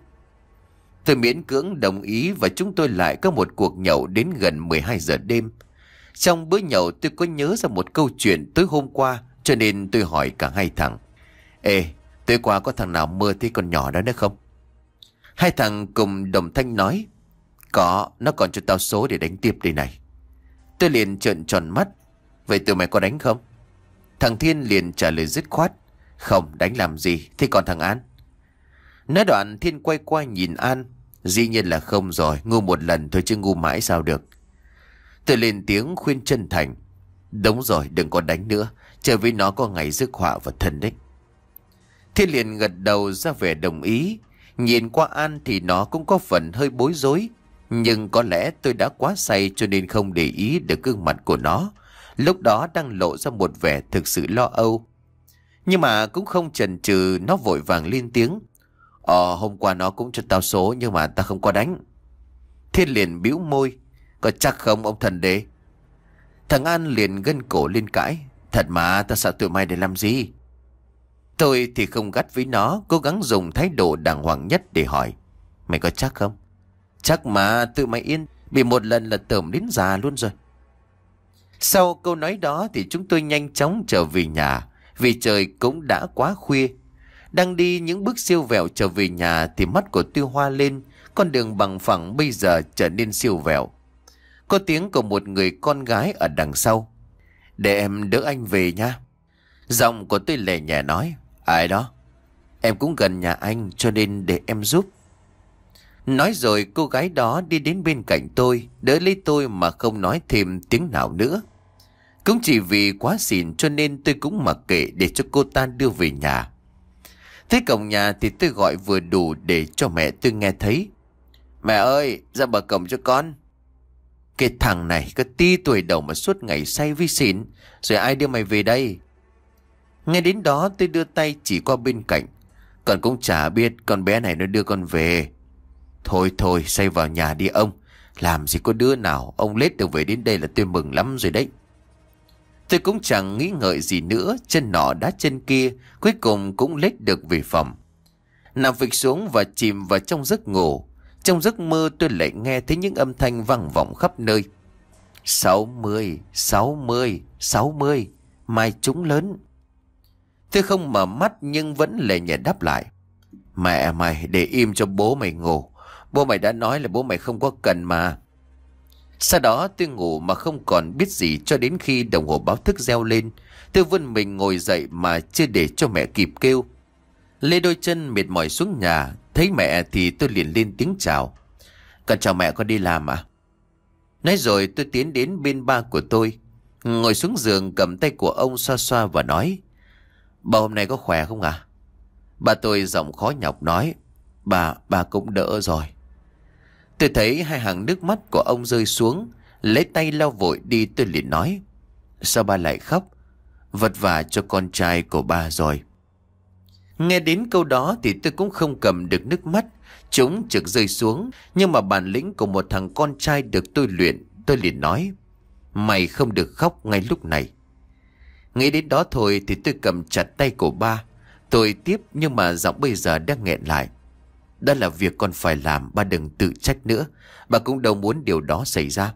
Tôi miễn cưỡng đồng ý và chúng tôi lại có một cuộc nhậu đến gần mười hai giờ đêm. Trong bữa nhậu tôi có nhớ ra một câu chuyện tối hôm qua, cho nên tôi hỏi cả hai thằng. Ê, tối qua có thằng nào mơ thấy con nhỏ đó nữa không? Hai thằng cùng đồng thanh nói. Có, nó còn cho tao số để đánh tiếp đây này. Tôi liền trợn tròn mắt. Vậy tụi mày có đánh không? Thằng Thiên liền trả lời dứt khoát. Không, đánh làm gì, thế còn thằng An? Nói đoạn Thiên quay qua nhìn An. Dĩ nhiên là không rồi, ngu một lần thôi chứ ngu mãi sao được. Tôi lên tiếng khuyên chân thành. Đúng rồi, đừng có đánh nữa, chờ với nó có ngày rước họa vào thân đấy. Thiên liền gật đầu ra vẻ đồng ý. Nhìn qua An thì nó cũng có phần hơi bối rối. Nhưng có lẽ tôi đã quá say cho nên không để ý được gương mặt của nó. Lúc đó đang lộ ra một vẻ thực sự lo âu. Nhưng mà cũng không chần chừ, nó vội vàng lên tiếng. Ờ, hôm qua nó cũng cho tao số nhưng mà tao không có đánh. Thiên liền bĩu môi. Có chắc không ông thần đế? Thằng An liền gân cổ lên cãi. Thật mà, tao sợ tụi mày để làm gì? Tôi thì không gắt với nó, cố gắng dùng thái độ đàng hoàng nhất để hỏi. Mày có chắc không? Chắc mà, tự mày yên. Bị một lần là tởm đến già luôn rồi. Sau câu nói đó thì chúng tôi nhanh chóng trở về nhà. Vì trời cũng đã quá khuya. Đang đi những bước siêu vẹo trở về nhà thì mắt của Tư Hoa lên. Con đường bằng phẳng bây giờ trở nên siêu vẹo. Có tiếng của một người con gái ở đằng sau. Để em đỡ anh về nha. Giọng của tôi lè nhẹ nói. Ai đó? Em cũng gần nhà anh cho nên để em giúp. Nói rồi cô gái đó đi đến bên cạnh tôi, đỡ lấy tôi mà không nói thêm tiếng nào nữa. Cũng chỉ vì quá xỉn cho nên tôi cũng mặc kệ để cho cô ta đưa về nhà. Tới cổng nhà thì tôi gọi vừa đủ để cho mẹ tôi nghe thấy. Mẹ ơi, ra bờ cổng cho con. Cái thằng này có tí tuổi đầu mà suốt ngày say vi xỉn, rồi ai đưa mày về đây? Nghe đến đó tôi đưa tay chỉ qua bên cạnh. Con cũng chả biết con bé này nó đưa con về. Thôi thôi, say vào nhà đi ông. Làm gì có đứa nào ông lết được về đến đây là tôi mừng lắm rồi đấy. Tôi cũng chẳng nghĩ ngợi gì nữa. Chân nọ đá chân kia, cuối cùng cũng lết được về phòng. Nằm phịch xuống và chìm vào trong giấc ngủ. Trong giấc mơ tôi lại nghe thấy những âm thanh vang vọng khắp nơi. Sáu mươi, sáu mươi, sáu mươi, mai trúng lớn. Tôi không mở mắt nhưng vẫn lè nhẹ đáp lại. Mẹ mày để im cho bố mày ngủ. Bố mày đã nói là bố mày không có cần mà. Sau đó tôi ngủ mà không còn biết gì cho đến khi đồng hồ báo thức reo lên. Tôi vươn mình ngồi dậy mà chưa để cho mẹ kịp kêu. Lê đôi chân mệt mỏi xuống nhà. Thấy mẹ thì tôi liền lên tiếng chào. Con chào mẹ, con đi làm à? Nói rồi tôi tiến đến bên ba của tôi. Ngồi xuống giường cầm tay của ông xoa xoa và nói. Bà hôm nay có khỏe không à? Bà tôi giọng khó nhọc nói. Bà, bà cũng đỡ rồi. Tôi thấy hai hàng nước mắt của ông rơi xuống. Lấy tay lau vội đi tôi liền nói. Sao bà lại khóc? Vất vả cho con trai của bà rồi. Nghe đến câu đó thì tôi cũng không cầm được nước mắt. Chúng trực rơi xuống. Nhưng mà bản lĩnh của một thằng con trai được tôi luyện. Tôi liền nói. Mày không được khóc ngay lúc này. Nghĩ đến đó thôi thì tôi cầm chặt tay của ba. Tôi tiếp nhưng mà giọng bây giờ đang nghẹn lại. Đó là việc con phải làm, ba đừng tự trách nữa. Bà cũng đâu muốn điều đó xảy ra.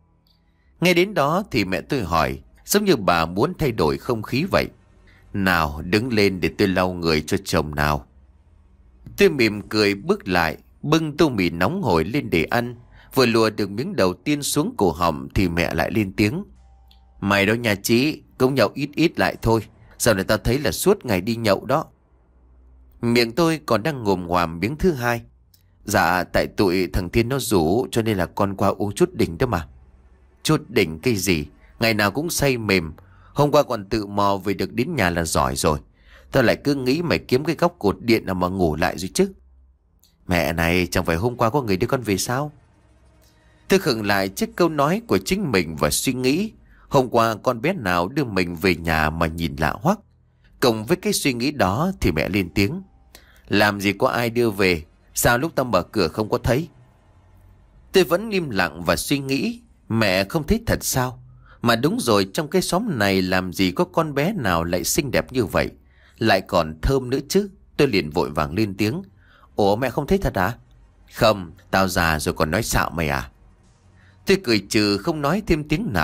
Nghe đến đó thì mẹ tôi hỏi, giống như bà muốn thay đổi không khí vậy. Nào đứng lên để tôi lau người cho chồng nào. Tôi mỉm cười bước lại, bưng tô mì nóng hổi lên để ăn. Vừa lùa được miếng đầu tiên xuống cổ họng thì mẹ lại lên tiếng. Mày đó nhà chị, cũng nhậu ít ít lại thôi. Giờ này tao thấy là suốt ngày đi nhậu đó. Miệng tôi còn đang ngồm ngoàm miếng thứ hai. Dạ tại tụi thằng Thiên nó rủ cho nên là con qua uống chút đỉnh đó mà. Chút đỉnh cái gì? Ngày nào cũng say mềm. Hôm qua còn tự mò về được đến nhà là giỏi rồi. Tao lại cứ nghĩ mày kiếm cái góc cột điện nào mà ngủ lại rồi chứ. Mẹ này, chẳng phải hôm qua có người đưa con về sao? Tôi khựng lại trước câu nói của chính mình và suy nghĩ. Hôm qua con bé nào đưa mình về nhà mà nhìn lạ hoắc. Cộng với cái suy nghĩ đó thì mẹ lên tiếng. Làm gì có ai đưa về? Sao lúc tao mở cửa không có thấy? Tôi vẫn im lặng và suy nghĩ. Mẹ không thấy thật sao? Mà đúng rồi, trong cái xóm này làm gì có con bé nào lại xinh đẹp như vậy, lại còn thơm nữa chứ. Tôi liền vội vàng lên tiếng. Ủa mẹ không thấy thật à? Không, tao già rồi còn nói xạo mày à? Tôi cười trừ không nói thêm tiếng nào.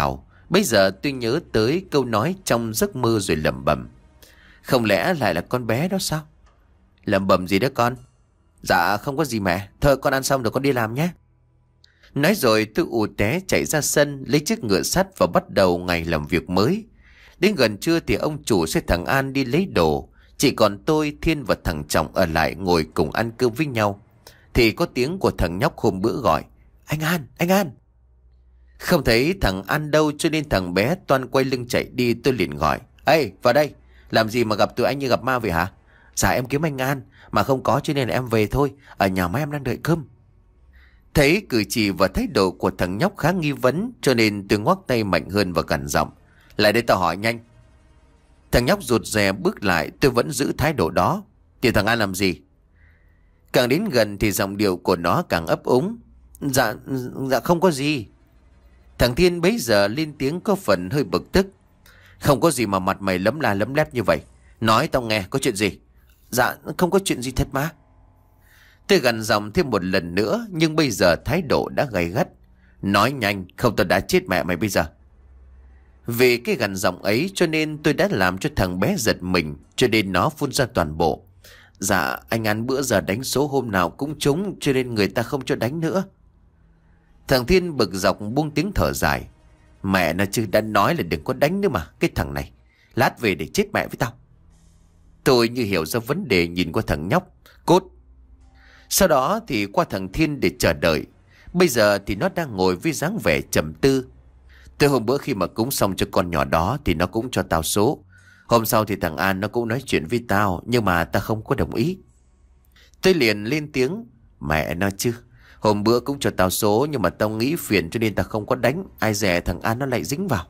Bây giờ tôi nhớ tới câu nói trong giấc mơ rồi lẩm bẩm. Không lẽ lại là con bé đó sao? Lẩm bẩm gì đó con? Dạ không có gì mẹ. Thôi con ăn xong rồi con đi làm nhé. Nói rồi tôi ù té chạy ra sân, lấy chiếc ngựa sắt và bắt đầu ngày làm việc mới. Đến gần trưa thì ông chủ xếp thằng An đi lấy đồ. Chỉ còn tôi, Thiên và thằng Trọng ở lại ngồi cùng ăn cơm với nhau. Thì có tiếng của thằng nhóc hôm bữa gọi. Anh An, anh An. Không thấy thằng An đâu cho nên thằng bé toan quay lưng chạy đi. Tôi liền gọi. Ê, vào đây. Làm gì mà gặp tụi anh như gặp ma vậy hả? Dạ em kiếm anh An. Mà không có cho nên là em về thôi. Ở nhà mấy em đang đợi cơm. Thấy cử chỉ và thái độ của thằng nhóc khá nghi vấn, cho nên tôi ngoắc tay mạnh hơn và gằn giọng. Lại đây tao hỏi nhanh. Thằng nhóc rụt rè bước lại. Tôi vẫn giữ thái độ đó. Thì thằng An làm gì? Càng đến gần thì giọng điệu của nó càng ấp úng. Dạ, dạ không có gì. Thằng Thiên bấy giờ lên tiếng có phần hơi bực tức. Không có gì mà mặt mày lấm la lấm lép như vậy. Nói tao nghe, có chuyện gì? Dạ không có chuyện gì thật mà. Tôi gằn giọng thêm một lần nữa, nhưng bây giờ thái độ đã gay gắt. Nói nhanh, không tao đã chết mẹ mày bây giờ. Vì cái gằn giọng ấy cho nên tôi đã làm cho thằng bé giật mình, cho nên nó phun ra toàn bộ. Dạ anh An bữa giờ đánh số hôm nào cũng trúng, cho nên người ta không cho đánh nữa. Thằng Thiên bực dọc buông tiếng thở dài. Mẹ nó chứ, đã nói là đừng có đánh nữa mà. Cái thằng này lát về để chết mẹ với tao. Tôi như hiểu ra vấn đề, nhìn qua thằng nhóc. Cốt. Sau đó thì qua thằng Thiên để chờ đợi. Bây giờ thì nó đang ngồi với dáng vẻ trầm tư. Từ hôm bữa khi mà cúng xong cho con nhỏ đó thì nó cũng cho tao số. Hôm sau thì thằng An nó cũng nói chuyện với tao, nhưng mà tao không có đồng ý. Tôi liền lên tiếng. Mẹ nó chứ, hôm bữa cũng cho tao số, nhưng mà tao nghĩ phiền cho nên tao không có đánh. Ai dè thằng An nó lại dính vào.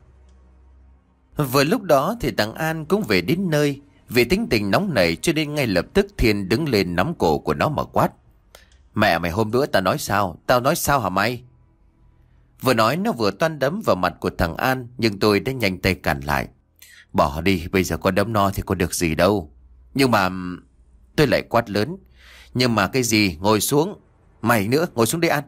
Vừa lúc đó thì thằng An cũng về đến nơi. Vì tính tình nóng nảy cho nên ngay lập tức Thiên đứng lên nắm cổ của nó mà quát. Mẹ mày hôm bữa tao nói sao? Tao nói sao hả mày? Vừa nói nó vừa toan đấm vào mặt của thằng An, nhưng tôi đã nhanh tay cản lại. Bỏ đi, bây giờ có đấm no thì có được gì đâu. Nhưng mà... Tôi lại quát lớn. Nhưng mà cái gì? Ngồi xuống. Mày nữa, ngồi xuống đây ăn.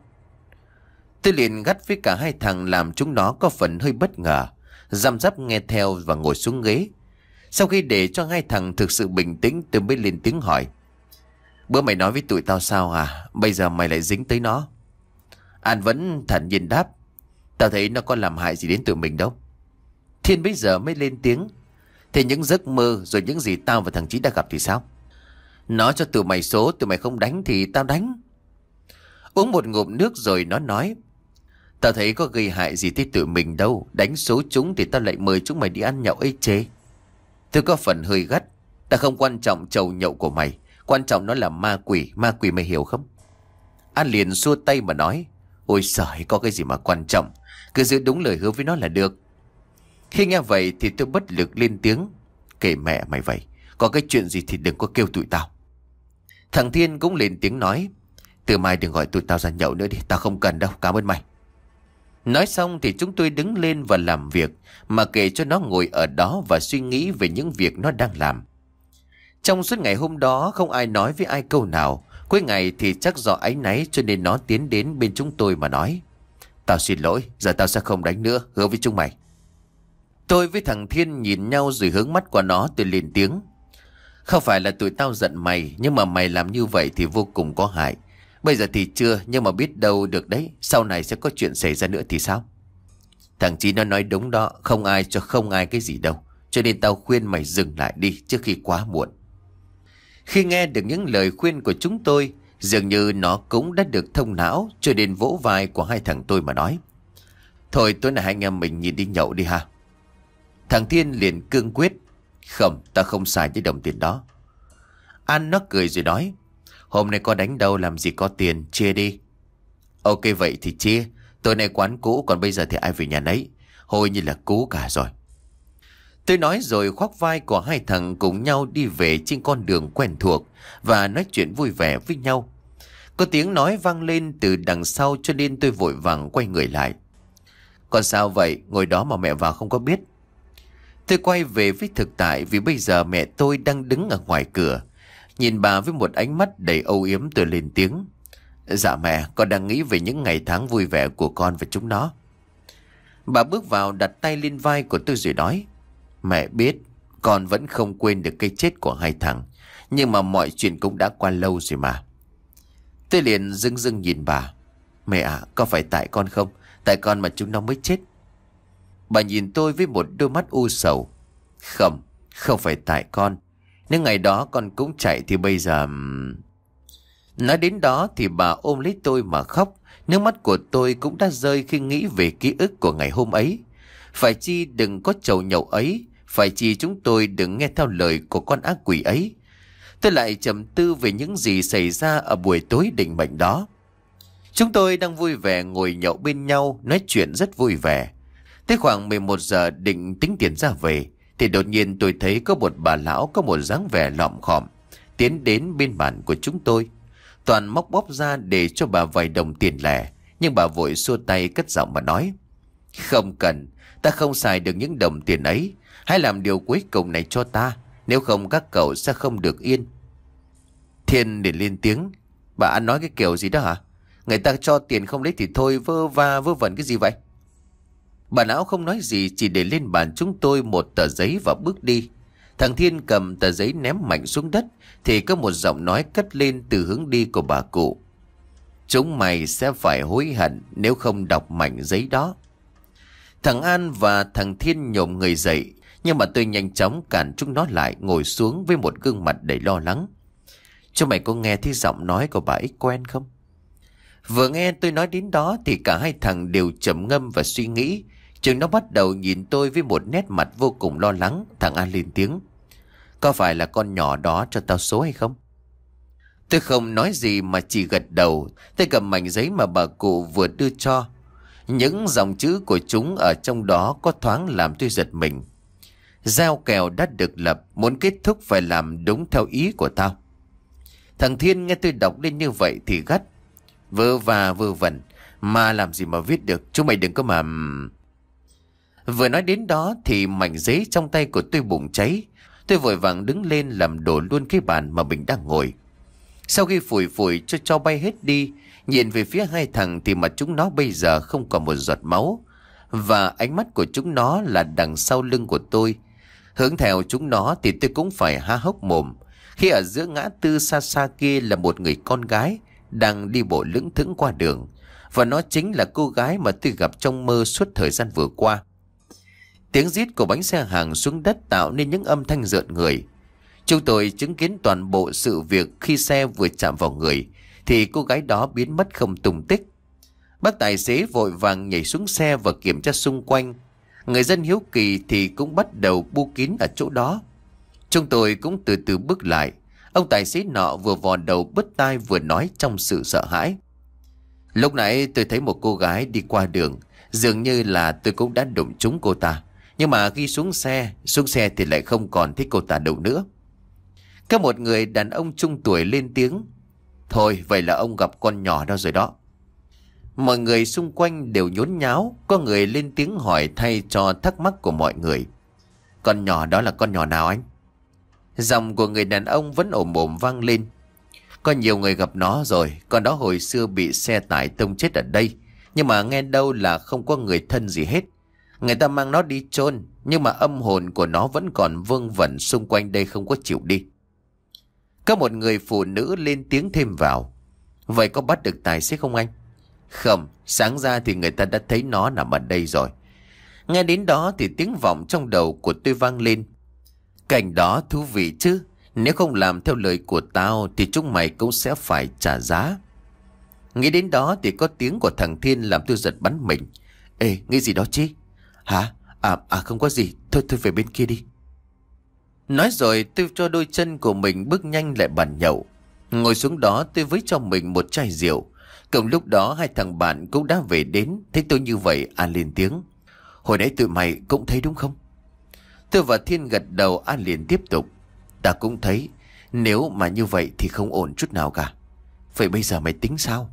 Tôi liền gắt với cả hai thằng làm chúng nó có phần hơi bất ngờ. Răm rắp nghe theo và ngồi xuống ghế. Sau khi để cho hai thằng thực sự bình tĩnh, tôi mới lên tiếng hỏi. Bữa mày nói với tụi tao sao à? Bây giờ mày lại dính tới nó. An vẫn thản nhiên đáp. Tao thấy nó có làm hại gì đến tụi mình đâu. Thiên bây giờ mới lên tiếng. Thế những giấc mơ rồi những gì tao và thằng Chí đã gặp thì sao? Nó cho tụi mày số, tụi mày không đánh thì tao đánh. Uống một ngụm nước rồi nó nói. Tao thấy có gây hại gì tới tụi mình đâu. Đánh số chúng thì tao lại mời chúng mày đi ăn nhậu ấy chê. Tôi có phần hơi gắt. Tao không quan trọng chầu nhậu của mày. Quan trọng nó là ma quỷ. Ma quỷ mày hiểu không? An liền xua tay mà nói. Ôi giời, có cái gì mà quan trọng. Cứ giữ đúng lời hứa với nó là được. Khi nghe vậy thì tôi bất lực lên tiếng. Kể mẹ mày vậy. Có cái chuyện gì thì đừng có kêu tụi tao. Thằng Thiên cũng lên tiếng nói. Từ mai đừng gọi tụi tao ra nhậu nữa đi. Tao không cần đâu, cảm ơn mày. Nói xong thì chúng tôi đứng lên và làm việc, mà kể cho nó ngồi ở đó và suy nghĩ về những việc nó đang làm. Trong suốt ngày hôm đó không ai nói với ai câu nào. Cuối ngày thì chắc do áy náy cho nên nó tiến đến bên chúng tôi mà nói. Tao xin lỗi, giờ tao sẽ không đánh nữa, hứa với chúng mày. Tôi với thằng Thiên nhìn nhau rồi hướng mắt qua nó, tôi lên tiếng. Không phải là tụi tao giận mày, nhưng mà mày làm như vậy thì vô cùng có hại. Bây giờ thì chưa, nhưng mà biết đâu được đấy, sau này sẽ có chuyện xảy ra nữa thì sao? Thằng Chí nó nói đúng đó, không ai cho không ai cái gì đâu. Cho nên tao khuyên mày dừng lại đi trước khi quá muộn. Khi nghe được những lời khuyên của chúng tôi, dường như nó cũng đã được thông não, cho nên vỗ vai của hai thằng tôi mà nói. Thôi tối nay hai anh em mình nhìn đi nhậu đi ha. Thằng Thiên liền cương quyết. Không, ta không xài với đồng tiền đó. An nó cười rồi nói. Hôm nay có đánh đâu làm gì có tiền, chia đi. Ok vậy thì chia. Tối nay quán cũ, còn bây giờ thì ai về nhà nấy. Hôi như là cũ cả rồi. Tôi nói rồi khoác vai của hai thằng cùng nhau đi về trên con đường quen thuộc và nói chuyện vui vẻ với nhau. Có tiếng nói vang lên từ đằng sau cho nên tôi vội vàng quay người lại. Còn sao vậy, ngồi đó mà mẹ vào không có biết. Tôi quay về với thực tại vì bây giờ mẹ tôi đang đứng ở ngoài cửa. Nhìn bà với một ánh mắt đầy âu yếm, tôi lên tiếng. Dạ mẹ, con đang nghĩ về những ngày tháng vui vẻ của con và chúng nó. Bà bước vào đặt tay lên vai của tôi rồi nói: Mẹ biết con vẫn không quên được cái chết của hai thằng, nhưng mà mọi chuyện cũng đã qua lâu rồi mà. Tôi liền dưng dưng nhìn bà: Mẹ ạ, à, có phải tại con không? Tại con mà chúng nó mới chết. Bà nhìn tôi với một đôi mắt u sầu: Không, không phải tại con. Nếu ngày đó con cũng chạy thì bây giờ... Nói đến đó thì bà ôm lấy tôi mà khóc. Nước mắt của tôi cũng đã rơi khi nghĩ về ký ức của ngày hôm ấy. Phải chi đừng có chầu nhậu ấy, phải chi chúng tôi đừng nghe theo lời của con ác quỷ ấy. Tôi lại trầm tư về những gì xảy ra ở buổi tối định mệnh đó. Chúng tôi đang vui vẻ ngồi nhậu bên nhau, nói chuyện rất vui vẻ. Tới khoảng mười một giờ định tính tiền ra về, thì đột nhiên tôi thấy có một bà lão có một dáng vẻ lọm khọm tiến đến bên bàn của chúng tôi. Toàn móc bóp ra để cho bà vài đồng tiền lẻ, nhưng bà vội xua tay cất giọng mà nói: Không cần, ta không xài được những đồng tiền ấy. Hãy làm điều cuối cùng này cho ta, nếu không các cậu sẽ không được yên. Thiên để lên tiếng: Bà ăn nói cái kiểu gì đó hả? Người ta cho tiền không lấy thì thôi, vơ va vơ vẩn cái gì vậy? Bà lão không nói gì, chỉ để lên bàn chúng tôi một tờ giấy và bước đi. Thằng Thiên cầm tờ giấy ném mạnh xuống đất, thì có một giọng nói cất lên từ hướng đi của bà cụ: Chúng mày sẽ phải hối hận nếu không đọc mảnh giấy đó. Thằng An và thằng Thiên nhổm người dậy, nhưng mà tôi nhanh chóng cản chúng nó lại, ngồi xuống với một gương mặt đầy lo lắng. Chúng mày có nghe thấy giọng nói của bà ấy quen không? Vừa nghe tôi nói đến đó thì cả hai thằng đều trầm ngâm và suy nghĩ. Chúng nó bắt đầu nhìn tôi với một nét mặt vô cùng lo lắng. Thằng An lên tiếng: Có phải là con nhỏ đó cho tao số hay không? Tôi không nói gì mà chỉ gật đầu. Tôi cầm mảnh giấy mà bà cụ vừa đưa cho. Những dòng chữ của chúng ở trong đó có thoáng làm tôi giật mình. Giao kèo đã được lập, muốn kết thúc phải làm đúng theo ý của tao. Thằng Thiên nghe tôi đọc lên như vậy thì gắt: Vơ và vơ vẩn, mà làm gì mà viết được, chúng mày đừng có mà... Vừa nói đến đó thì mảnh giấy trong tay của tôi bùng cháy. Tôi vội vàng đứng lên làm đổ luôn cái bàn mà mình đang ngồi. Sau khi phủi phủi cho cho bay hết đi, nhìn về phía hai thằng thì mặt chúng nó bây giờ không còn một giọt máu. Và ánh mắt của chúng nó là đằng sau lưng của tôi. Hướng theo chúng nó thì tôi cũng phải há hốc mồm, khi ở giữa ngã tư xa xa kia là một người con gái đang đi bộ lững thững qua đường. Và nó chính là cô gái mà tôi gặp trong mơ suốt thời gian vừa qua. Tiếng rít của bánh xe hàng xuống đất tạo nên những âm thanh rợn người. Chúng tôi chứng kiến toàn bộ sự việc. Khi xe vừa chạm vào người thì cô gái đó biến mất không tung tích. Bác tài xế vội vàng nhảy xuống xe và kiểm tra xung quanh. Người dân hiếu kỳ thì cũng bắt đầu bu kín ở chỗ đó. Chúng tôi cũng từ từ bước lại. Ông tài xế nọ vừa vò đầu bứt tai vừa nói trong sự sợ hãi: Lúc nãy tôi thấy một cô gái đi qua đường, dường như là tôi cũng đã đụng trúng cô ta. Nhưng mà khi xuống xe, xuống xe thì lại không còn thấy cô ta đâu nữa. Có một người đàn ông trung tuổi lên tiếng: Thôi vậy là ông gặp con nhỏ đó rồi đó. Mọi người xung quanh đều nhốn nháo. Có người lên tiếng hỏi thay cho thắc mắc của mọi người: Con nhỏ đó là con nhỏ nào anh? Giọng của người đàn ông vẫn ồm ồm vang lên: Có nhiều người gặp nó rồi. Con đó hồi xưa bị xe tải tông chết ở đây, nhưng mà nghe đâu là không có người thân gì hết. Người ta mang nó đi chôn, nhưng mà âm hồn của nó vẫn còn vương vẩn xung quanh đây, không có chịu đi. Có một người phụ nữ lên tiếng thêm vào: Vậy có bắt được tài xế không anh? Không, sáng ra thì người ta đã thấy nó nằm ở đây rồi. Nghe đến đó thì tiếng vọng trong đầu của tôi vang lên: Cảnh đó thú vị chứ. Nếu không làm theo lời của tao thì chúng mày cũng sẽ phải trả giá. Nghĩ đến đó thì có tiếng của thằng Thiên làm tôi giật bắn mình. Ê, nghĩ gì đó chứ? Hả? À, à không có gì. Thôi thôi về bên kia đi. Nói rồi tôi cho đôi chân của mình bước nhanh lại bàn nhậu. Ngồi xuống đó tôi với cho mình một chai rượu. Cùng lúc đó hai thằng bạn cũng đã về đến. Thấy tôi như vậy An lên tiếng: Hồi nãy tụi mày cũng thấy đúng không? Tôi và Thiên gật đầu. An liền tiếp tục: Ta cũng thấy. Nếu mà như vậy thì không ổn chút nào cả. Vậy bây giờ mày tính sao?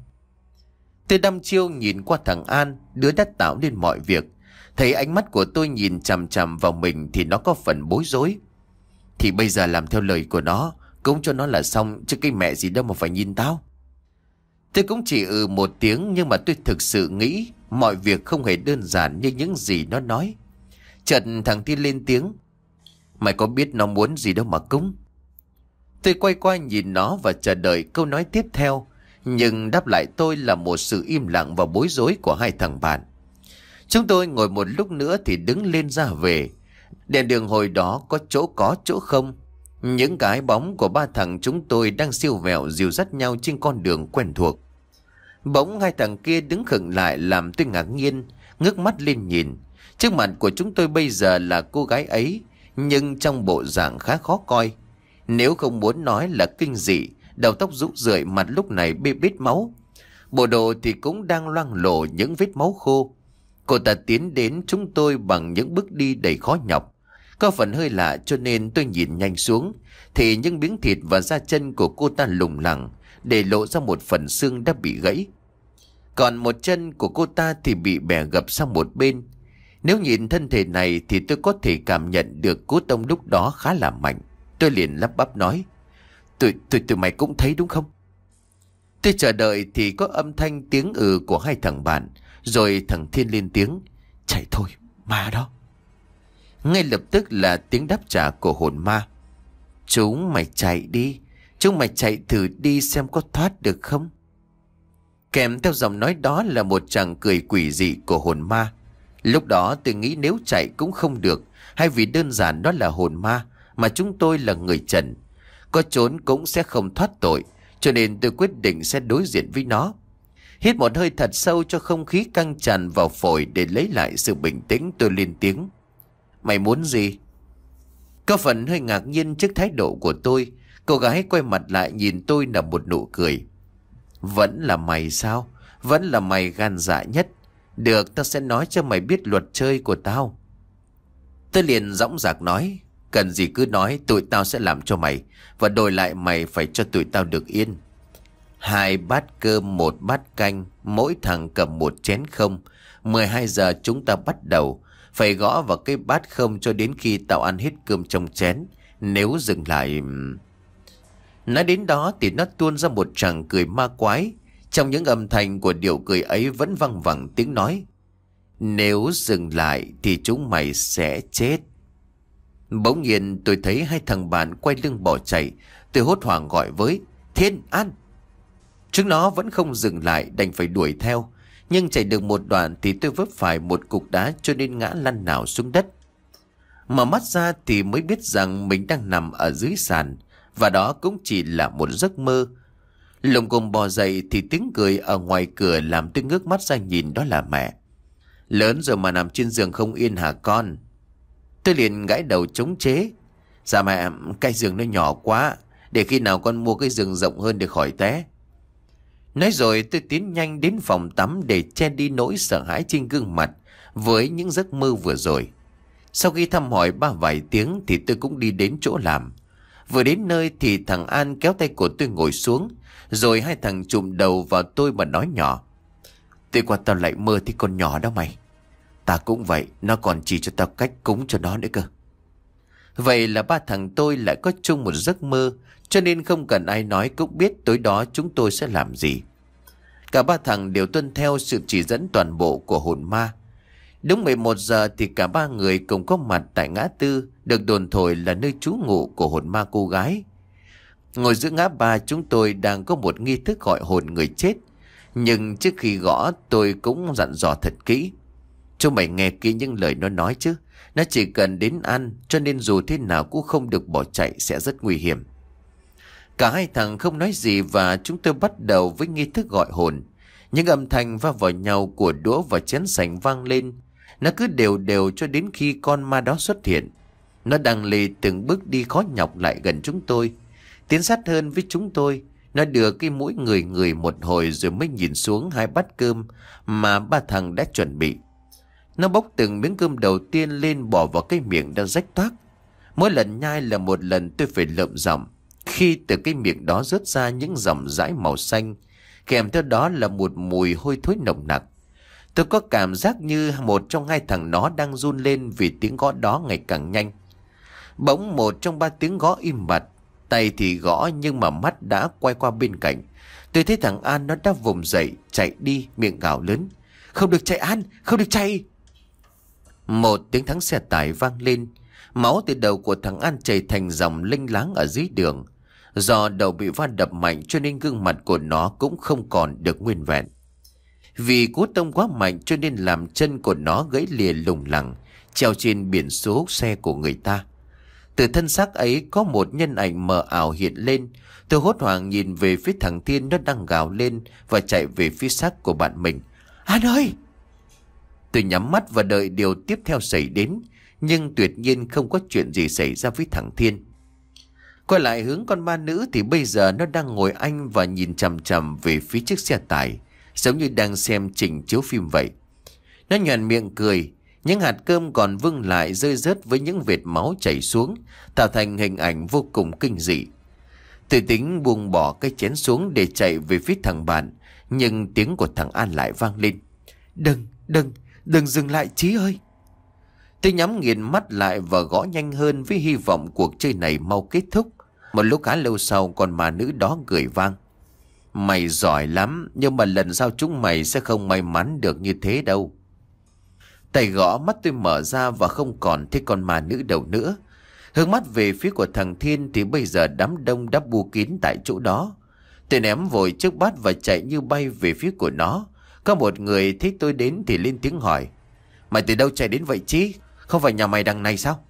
Tôi đăm chiêu nhìn qua thằng An, đứa đã tạo nên mọi việc. Thấy ánh mắt của tôi nhìn chằm chằm vào mình thì nó có phần bối rối. Thì bây giờ làm theo lời của nó, cũng cho nó là xong, chứ cái mẹ gì đâu mà phải nhìn tao. Tôi cũng chỉ ừ một tiếng, nhưng mà tôi thực sự nghĩ Mọi việc không hề đơn giản như những gì nó nói. Chợt thằng Thiên lên tiếng: Mày có biết nó muốn gì đâu mà cúng. Tôi quay qua nhìn nó và chờ đợi câu nói tiếp theo. Nhưng đáp lại tôi là một sự im lặng và bối rối của hai thằng bạn. Chúng tôi ngồi một lúc nữa thì đứng lên ra về. Đèn đường hồi đó có chỗ có chỗ không. Những cái bóng của ba thằng chúng tôi đang siêu vẹo dìu dắt nhau trên con đường quen thuộc. Bỗng hai thằng kia đứng khựng lại làm tôi ngạc nhiên, ngước mắt lên nhìn. Trước mặt của chúng tôi bây giờ là cô gái ấy, nhưng trong bộ dạng khá khó coi. Nếu không muốn nói là kinh dị, đầu tóc rũ rượi, mặt lúc này bê bết máu. Bộ đồ thì cũng đang loang lổ những vết máu khô. Cô ta tiến đến chúng tôi bằng những bước đi đầy khó nhọc. Có phần hơi lạ cho nên tôi nhìn nhanh xuống, thì những miếng thịt và da chân của cô ta lủng lẳng, để lộ ra một phần xương đã bị gãy. Còn một chân của cô ta thì bị bẻ gập sang một bên. Nếu nhìn thân thể này thì tôi có thể cảm nhận được cú tông lúc đó khá là mạnh. Tôi liền lắp bắp nói: Tụi, tụi, tụi mày cũng thấy đúng không? Tôi chờ đợi thì có âm thanh tiếng ừ của hai thằng bạn. Rồi thằng Thiên lên tiếng: Chạy thôi, ma đó. Ngay lập tức là tiếng đáp trả của hồn ma: Chúng mày chạy đi, chúng mày chạy thử đi xem có thoát được không. Kèm theo giọng nói đó là một tràng cười quỷ dị của hồn ma. Lúc đó tôi nghĩ nếu chạy cũng không được, hay vì đơn giản đó là hồn ma mà chúng tôi là người trần, có trốn cũng sẽ không thoát tội, cho nên tôi quyết định sẽ đối diện với nó. Hít một hơi thật sâu cho không khí căng tràn vào phổi để lấy lại sự bình tĩnh, tôi lên tiếng: Mày muốn gì? Có phần hơi ngạc nhiên trước thái độ của tôi, cô gái quay mặt lại nhìn tôi nở một nụ cười: Vẫn là mày sao? Vẫn là mày gan dạ nhất. Được, tao sẽ nói cho mày biết luật chơi của tao. Tôi liền dõng dạc nói: Cần gì cứ nói, tụi tao sẽ làm cho mày, và đổi lại mày phải cho tụi tao được yên. Hai bát cơm, một bát canh, mỗi thằng cầm một chén không. mười hai giờ chúng ta bắt đầu. Phải gõ vào cái bát không cho đến khi tao ăn hết cơm trong chén. Nếu dừng lại... Nói đến đó thì nó tuôn ra một tràng cười ma quái. Trong những âm thanh của điệu cười ấy vẫn văng vẳng tiếng nói: Nếu dừng lại thì chúng mày sẽ chết. Bỗng nhiên tôi thấy hai thằng bạn quay lưng bỏ chạy. Tôi hốt hoảng gọi với: Thiên, An. Chúng nó vẫn không dừng lại, đành phải đuổi theo. Nhưng chạy được một đoạn thì tôi vấp phải một cục đá cho nên ngã lăn nhào xuống đất. Mở mắt ra thì mới biết rằng mình đang nằm ở dưới sàn, và đó cũng chỉ là một giấc mơ. Lùng cùng bò dậy thì tiếng cười ở ngoài cửa làm tôi ngước mắt ra nhìn, đó là mẹ. Lớn rồi mà nằm trên giường không yên hả con? Tôi liền gãi đầu chống chế: Dạ mẹ, cái giường nó nhỏ quá, để khi nào con mua cái giường rộng hơn để khỏi té. Nói rồi tôi tiến nhanh đến phòng tắm để che đi nỗi sợ hãi trên gương mặt với những giấc mơ vừa rồi. Sau khi thăm hỏi ba vài tiếng thì tôi cũng đi đến chỗ làm. Vừa đến nơi thì thằng An kéo tay của tôi ngồi xuống, rồi hai thằng chụm đầu vào tôi mà nói nhỏ: Tối qua tao lại mơ thấy con nhỏ đó mày. Ta cũng vậy, nó còn chỉ cho tao cách cúng cho nó nữa cơ. Vậy là ba thằng tôi lại có chung một giấc mơ, cho nên không cần ai nói cũng biết tối đó chúng tôi sẽ làm gì. Cả ba thằng đều tuân theo sự chỉ dẫn toàn bộ của hồn ma. Đúng mười một giờ thì cả ba người cùng có mặt tại ngã tư được đồn thổi là nơi trú ngụ của hồn ma cô gái. Ngồi giữa ngã ba, chúng tôi đang có một nghi thức gọi hồn người chết. Nhưng trước khi gõ tôi cũng dặn dò thật kỹ: Chúng mày nghe kỹ những lời nó nói chứ. Nó chỉ cần đến ăn, cho nên dù thế nào cũng không được bỏ chạy, sẽ rất nguy hiểm. Cả hai thằng không nói gì và chúng tôi bắt đầu với nghi thức gọi hồn. Những âm thanh va vào nhau của đũa và chén sành vang lên. Nó cứ đều đều cho đến khi con ma đó xuất hiện. Nó đang lê từng bước đi khó nhọc lại gần chúng tôi, tiến sát hơn với chúng tôi. Nó đưa cái mũi người người một hồi rồi mới nhìn xuống hai bát cơm mà ba thằng đã chuẩn bị. Nó bốc từng miếng cơm đầu tiên lên bỏ vào cái miệng đang rách toác. Mỗi lần nhai là một lần tôi phải lợm giọng, khi từ cái miệng đó rớt ra những dòng dãi màu xanh, kèm theo đó là một mùi hôi thối nồng nặc. Tôi có cảm giác như một trong hai thằng nó đang run lên vì tiếng gõ đó ngày càng nhanh. Bỗng một trong ba tiếng gõ im bặt, tay thì gõ nhưng mà mắt đã quay qua bên cạnh. Tôi thấy thằng An nó đã vùng dậy chạy đi, miệng gào lớn: Không được chạy An, không được chạy. Một tiếng thắng xe tải vang lên. Máu từ đầu của thằng An chảy thành dòng lênh láng ở dưới đường. Do đầu bị va đập mạnh cho nên gương mặt của nó cũng không còn được nguyên vẹn. Vì cú tông quá mạnh cho nên làm chân của nó gãy lìa lủng lẳng, treo trên biển số xe của người ta. Từ thân xác ấy có một nhân ảnh mờ ảo hiện lên. Tôi hốt hoảng nhìn về phía thằng Thiên, nó đang gào lên và chạy về phía xác của bạn mình. An ơi! Tôi nhắm mắt và đợi điều tiếp theo xảy đến. Nhưng tuyệt nhiên không có chuyện gì xảy ra với thằng Thiên. Quay lại hướng con ma nữ thì bây giờ nó đang ngồi anh và nhìn chằm chằm về phía chiếc xe tải, giống như đang xem trình chiếu phim vậy. Nó nhoẻn miệng cười. Những hạt cơm còn vương lại rơi rớt với những vệt máu chảy xuống, tạo thành hình ảnh vô cùng kinh dị. Tôi tính buông bỏ cái chén xuống để chạy về phía thằng bạn, nhưng tiếng của thằng An lại vang lên. Đừng, đừng, đừng dừng lại Chí ơi! Tôi nhắm nghiền mắt lại và gõ nhanh hơn với hy vọng cuộc chơi này mau kết thúc. Một lúc khá lâu sau, con ma nữ đó cười vang. Mày giỏi lắm, nhưng mà lần sau chúng mày sẽ không may mắn được như thế đâu. Tay gõ, mắt tôi mở ra và không còn thấy con ma nữ đâu nữa. Hướng mắt về phía của thằng Thiên thì bây giờ đám đông đã bu kín tại chỗ đó. Tôi ném vội chiếc bát và chạy như bay về phía của nó. Có một người thấy tôi đến thì lên tiếng hỏi. Mày từ đâu chạy đến vậy Chí? Không phải nhà mày đằng này sao?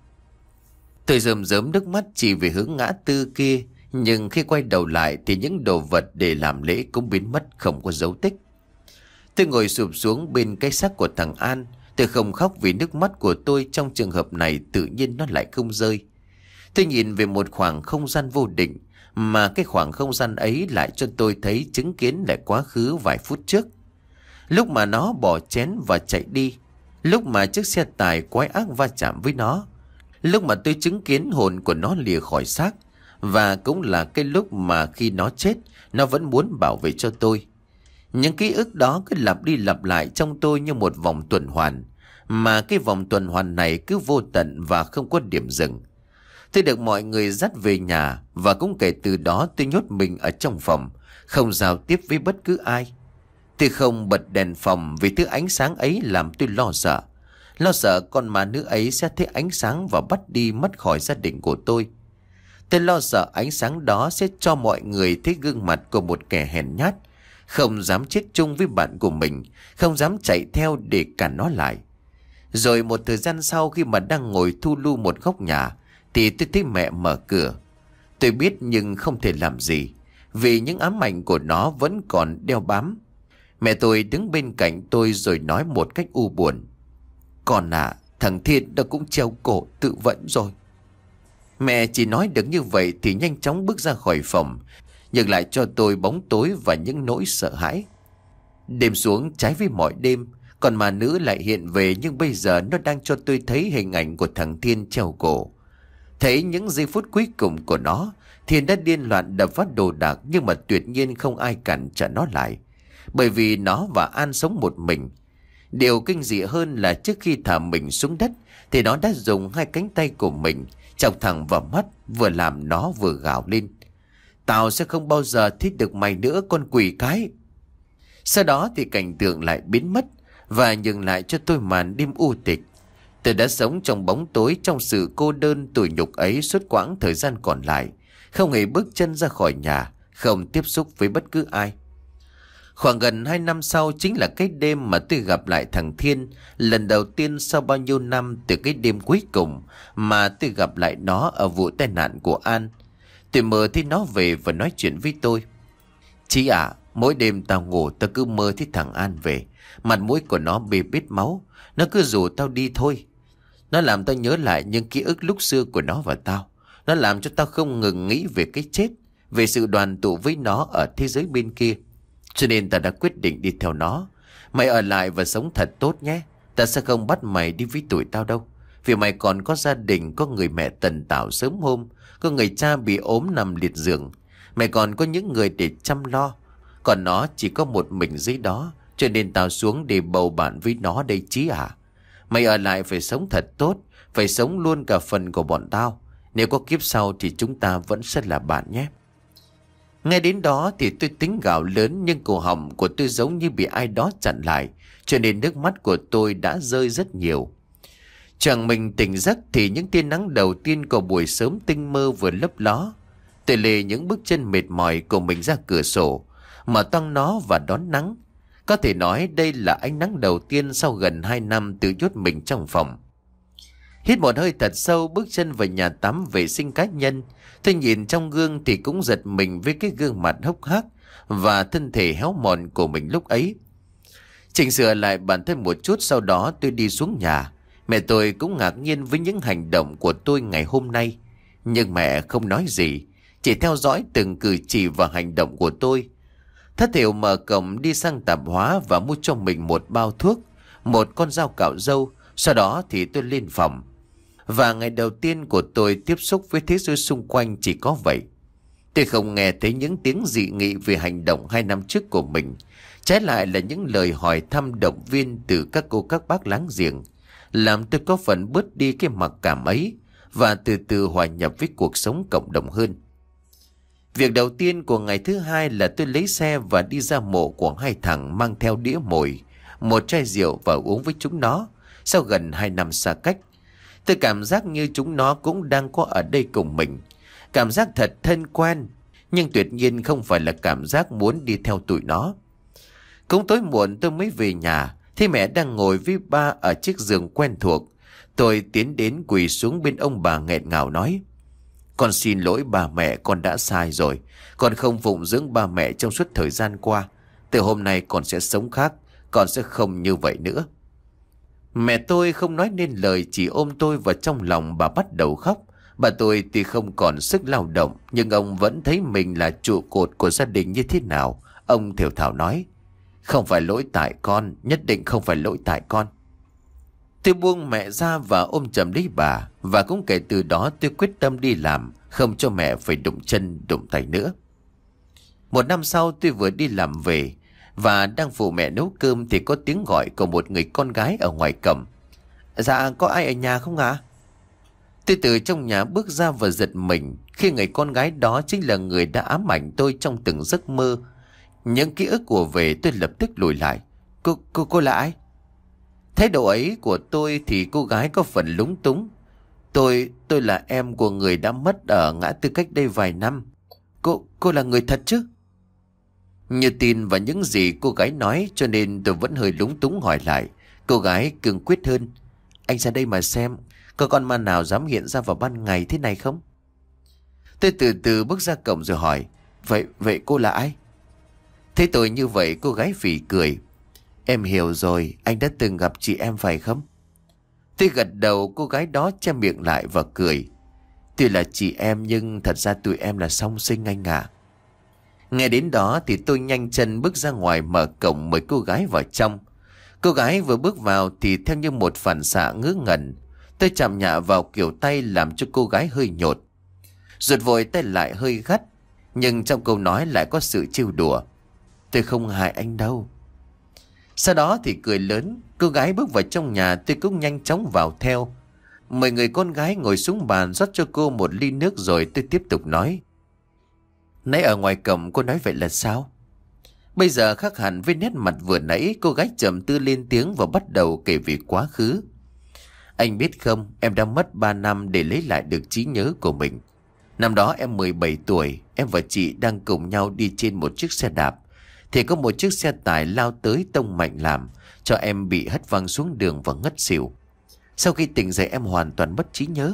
Tôi rơm rớm nước mắt chỉ về hướng ngã tư kia. Nhưng khi quay đầu lại thì những đồ vật để làm lễ cũng biến mất không có dấu tích. Tôi ngồi sụp xuống bên cái xác của thằng An. Tôi không khóc vì nước mắt của tôi trong trường hợp này tự nhiên nó lại không rơi. Tôi nhìn về một khoảng không gian vô định, mà cái khoảng không gian ấy lại cho tôi thấy chứng kiến lại quá khứ vài phút trước. Lúc mà nó bỏ chén và chạy đi, lúc mà chiếc xe tải quái ác va chạm với nó, lúc mà tôi chứng kiến hồn của nó lìa khỏi xác, và cũng là cái lúc mà khi nó chết, nó vẫn muốn bảo vệ cho tôi. Những ký ức đó cứ lặp đi lặp lại trong tôi như một vòng tuần hoàn, mà cái vòng tuần hoàn này cứ vô tận và không có điểm dừng. Tôi được mọi người dắt về nhà, và cũng kể từ đó tôi nhốt mình ở trong phòng, không giao tiếp với bất cứ ai. Tôi không bật đèn phòng vì thứ ánh sáng ấy làm tôi lo sợ. Lo sợ con ma nữ ấy sẽ thấy ánh sáng và bắt đi mất khỏi gia đình của tôi. Tôi lo sợ ánh sáng đó sẽ cho mọi người thấy gương mặt của một kẻ hèn nhát, không dám chết chung với bạn của mình, không dám chạy theo để cản nó lại. Rồi một thời gian sau, khi mà đang ngồi thu lu một góc nhà, thì tôi thấy mẹ mở cửa. Tôi biết nhưng không thể làm gì, vì những ám ảnh của nó vẫn còn đeo bám. Mẹ tôi đứng bên cạnh tôi rồi nói một cách u buồn. Con à, thằng Thiên đã cũng treo cổ tự vẫn rồi. Mẹ chỉ nói được như vậy thì nhanh chóng bước ra khỏi phòng, nhưng lại cho tôi bóng tối và những nỗi sợ hãi. Đêm xuống trái với mọi đêm, còn ma nữ lại hiện về, nhưng bây giờ nó đang cho tôi thấy hình ảnh của thằng Thiên treo cổ. Thấy những giây phút cuối cùng của nó, Thiên đã điên loạn đập vát đồ đạc, nhưng mà tuyệt nhiên không ai cản trở nó lại, bởi vì nó và An sống một mình. Điều kinh dị hơn là trước khi thả mình xuống đất thì nó đã dùng hai cánh tay của mình chọc thẳng vào mắt, vừa làm nó vừa gào lên. Tao sẽ không bao giờ thích được mày nữa, con quỷ cái. Sau đó thì cảnh tượng lại biến mất và nhường lại cho tôi màn đêm u tịch. Tôi đã sống trong bóng tối, trong sự cô đơn tủi nhục ấy suốt quãng thời gian còn lại, không hề bước chân ra khỏi nhà, không tiếp xúc với bất cứ ai. Khoảng gần hai năm sau chính là cái đêm mà tôi gặp lại thằng Thiên lần đầu tiên sau bao nhiêu năm, từ cái đêm cuối cùng mà tôi gặp lại nó ở vụ tai nạn của An. Tôi mơ thấy nó về và nói chuyện với tôi. Chí à, mỗi đêm tao ngủ tao cứ mơ thấy thằng An về. Mặt mũi của nó bê bết máu, nó cứ rủ tao đi thôi. Nó làm tao nhớ lại những ký ức lúc xưa của nó và tao. Nó làm cho tao không ngừng nghĩ về cái chết, về sự đoàn tụ với nó ở thế giới bên kia. Cho nên ta đã quyết định đi theo nó. Mày ở lại và sống thật tốt nhé. Ta sẽ không bắt mày đi với tụi tao đâu, vì mày còn có gia đình, có người mẹ tần tảo sớm hôm, có người cha bị ốm nằm liệt giường. Mày còn có những người để chăm lo. Còn nó chỉ có một mình dưới đó, cho nên tao xuống để bầu bạn với nó đây Chí à. Mày ở lại phải sống thật tốt, phải sống luôn cả phần của bọn tao. Nếu có kiếp sau thì chúng ta vẫn sẽ là bạn nhé. Ngay đến đó thì tôi tính gào lớn, nhưng cổ họng của tôi giống như bị ai đó chặn lại, cho nên nước mắt của tôi đã rơi rất nhiều. Chẳng mình tỉnh giấc thì những tia nắng đầu tiên của buổi sớm tinh mơ vừa lấp ló. Tôi lê những bước chân mệt mỏi của mình ra cửa sổ, mở toang nó và đón nắng. Có thể nói đây là ánh nắng đầu tiên sau gần hai năm tự nhốt mình trong phòng. Hít một hơi thật sâu, bước chân vào nhà tắm vệ sinh cá nhân. Tôi nhìn trong gương thì cũng giật mình với cái gương mặt hốc hác và thân thể héo mòn của mình lúc ấy. Chỉnh sửa lại bản thân một chút, sau đó tôi đi xuống nhà. Mẹ tôi cũng ngạc nhiên với những hành động của tôi ngày hôm nay. Nhưng mẹ không nói gì, chỉ theo dõi từng cử chỉ và hành động của tôi. Thất thểu mở cổng đi sang tạp hóa và mua cho mình một bao thuốc, một con dao cạo râu. Sau đó thì tôi lên phòng. Và ngày đầu tiên của tôi tiếp xúc với thế giới xung quanh chỉ có vậy. Tôi không nghe thấy những tiếng dị nghị về hành động hai năm trước của mình. Trái lại là những lời hỏi thăm động viên từ các cô các bác láng giềng, làm tôi có phần bớt đi cái mặc cảm ấy và từ từ hòa nhập với cuộc sống cộng đồng hơn. Việc đầu tiên của ngày thứ hai là tôi lấy xe và đi ra mộ của hai thằng, mang theo đĩa mồi, một chai rượu và uống với chúng nó. Sau gần hai năm xa cách, tôi cảm giác như chúng nó cũng đang có ở đây cùng mình. Cảm giác thật thân quen, nhưng tuyệt nhiên không phải là cảm giác muốn đi theo tụi nó. Cũng tối muộn tôi mới về nhà, thấy mẹ đang ngồi với ba ở chiếc giường quen thuộc. Tôi tiến đến quỳ xuống bên ông bà nghẹn ngào nói: "Con xin lỗi bà mẹ, con đã sai rồi. Con không phụng dưỡng ba mẹ trong suốt thời gian qua. Từ hôm nay con sẽ sống khác, con sẽ không như vậy nữa." Mẹ tôi không nói nên lời, chỉ ôm tôi vào trong lòng. Bà bắt đầu khóc. Bà tôi tuy không còn sức lao động, nhưng ông vẫn thấy mình là trụ cột của gia đình như thế nào. Ông thều thào nói: "Không phải lỗi tại con, nhất định không phải lỗi tại con." Tôi buông mẹ ra và ôm chầm lấy bà. Và cũng kể từ đó tôi quyết tâm đi làm, không cho mẹ phải đụng chân đụng tay nữa. Một năm sau tôi vừa đi làm về và đang phụ mẹ nấu cơm thì có tiếng gọi của một người con gái ở ngoài cổng. "Dạ, có ai ở nhà không ạ?" Tôi từ trong nhà bước ra và giật mình khi người con gái đó chính là người đã ám ảnh tôi trong từng giấc mơ. Những ký ức của về tôi lập tức lùi lại. Cô, cô, cô là ai?" Thái độ ấy của tôi thì cô gái có phần lúng túng. Tôi, tôi là em của người đã mất ở ngã tư cách đây vài năm. Cô, cô là người thật chứ?" Như tin vào những gì cô gái nói cho nên tôi vẫn hơi lúng túng hỏi lại. Cô gái cương quyết hơn: "Anh ra đây mà xem, có con ma nào dám hiện ra vào ban ngày thế này không?" Tôi từ từ bước ra cổng rồi hỏi: Vậy, vậy cô là ai?" Thấy tôi như vậy, cô gái phì cười: "Em hiểu rồi, anh đã từng gặp chị em phải không?" Tôi gật đầu. Cô gái đó che miệng lại và cười: "Tuy là chị em nhưng thật ra tụi em là song sinh anh ạ." Nghe đến đó thì tôi nhanh chân bước ra ngoài, mở cổng mời cô gái vào trong. Cô gái vừa bước vào thì theo như một phản xạ ngớ ngẩn, tôi chạm nhẹ vào kiểu tay làm cho cô gái hơi nhột. Rụt vội tay lại hơi gắt, nhưng trong câu nói lại có sự trêu đùa: "Tôi không hại anh đâu." Sau đó thì cười lớn. Cô gái bước vào trong nhà, tôi cũng nhanh chóng vào theo. Mời người con gái ngồi xuống bàn, rót cho cô một ly nước rồi tôi tiếp tục nói: "Nãy ở ngoài cổng cô nói vậy là sao?" Bây giờ khác hẳn với nét mặt vừa nãy, cô gái trầm tư lên tiếng và bắt đầu kể về quá khứ. "Anh biết không, em đã mất ba năm để lấy lại được trí nhớ của mình. Năm đó em mười bảy tuổi, em và chị đang cùng nhau đi trên một chiếc xe đạp. Thì có một chiếc xe tải lao tới tông mạnh làm cho em bị hất văng xuống đường và ngất xỉu. Sau khi tỉnh dậy em hoàn toàn mất trí nhớ."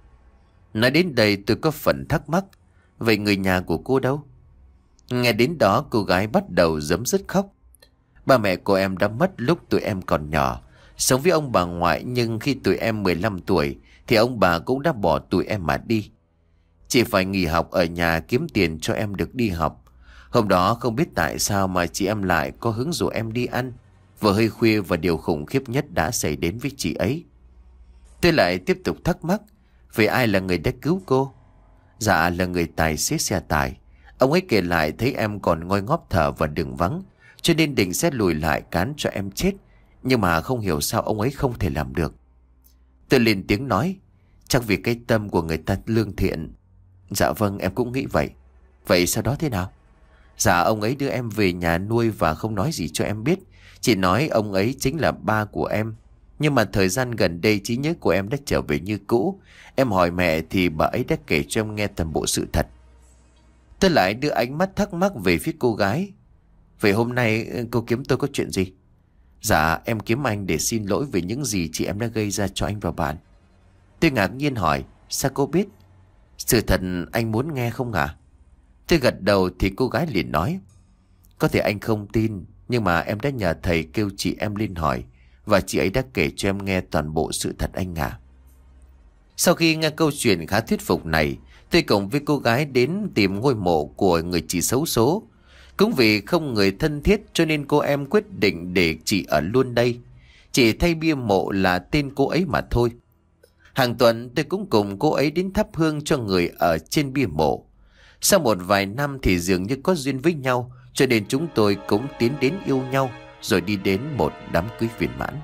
Nói đến đây tôi có phần thắc mắc: "Vậy người nhà của cô đâu?" Nghe đến đó cô gái bắt đầu giấm dứt khóc. "Ba mẹ của em đã mất lúc tụi em còn nhỏ, sống với ông bà ngoại, nhưng khi tụi em mười lăm tuổi thì ông bà cũng đã bỏ tụi em mà đi. Chị phải nghỉ học ở nhà kiếm tiền cho em được đi học. Hôm đó không biết tại sao mà chị em lại có hứng rủ em đi ăn. Vừa hơi khuya và điều khủng khiếp nhất đã xảy đến với chị ấy." Tôi lại tiếp tục thắc mắc: "Vậy ai là người đã cứu cô?" "Dạ, là người tài xế xe tải. Ông ấy kể lại thấy em còn ngoi ngóp thở và đường vắng, cho nên định sẽ lùi lại cán cho em chết. Nhưng mà không hiểu sao ông ấy không thể làm được." Tôi lên tiếng nói: "Chắc vì cái tâm của người ta lương thiện." "Dạ vâng, em cũng nghĩ vậy." "Vậy sau đó thế nào?" Dạ ông ấy đưa em về nhà nuôi và không nói gì cho em biết. Chỉ nói ông ấy chính là ba của em. Nhưng mà thời gian gần đây trí nhớ của em đã trở về như cũ. Em hỏi mẹ thì bà ấy đã kể cho em nghe toàn bộ sự thật. Tôi lại đưa ánh mắt thắc mắc về phía cô gái. Vậy hôm nay cô kiếm tôi có chuyện gì? Dạ em kiếm anh để xin lỗi về những gì chị em đã gây ra cho anh và bạn. Tôi ngạc nhiên hỏi, sao cô biết? Sự thật anh muốn nghe không ạ? Tôi gật đầu thì cô gái liền nói, có thể anh không tin, nhưng mà em đã nhờ thầy kêu chị em lên hỏi, và chị ấy đã kể cho em nghe toàn bộ sự thật anh ạ. Sau khi nghe câu chuyện khá thuyết phục này, tôi cùng với cô gái đến tìm ngôi mộ của người chị xấu số. Cũng vì không người thân thiết cho nên cô em quyết định để chị ở luôn đây. Chỉ thay bia mộ là tên cô ấy mà thôi. Hàng tuần tôi cũng cùng cô ấy đến thắp hương cho người ở trên bia mộ. Sau một vài năm thì dường như có duyên với nhau, cho nên chúng tôi cũng tiến đến yêu nhau, rồi đi đến một đám cưới viên mãn.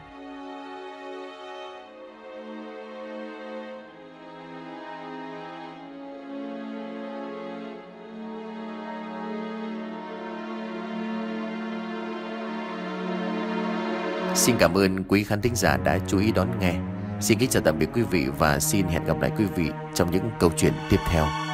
Xin cảm ơn quý khán thính giả đã chú ý đón nghe. Xin kính chào tạm biệt quý vị và xin hẹn gặp lại quý vị trong những câu chuyện tiếp theo.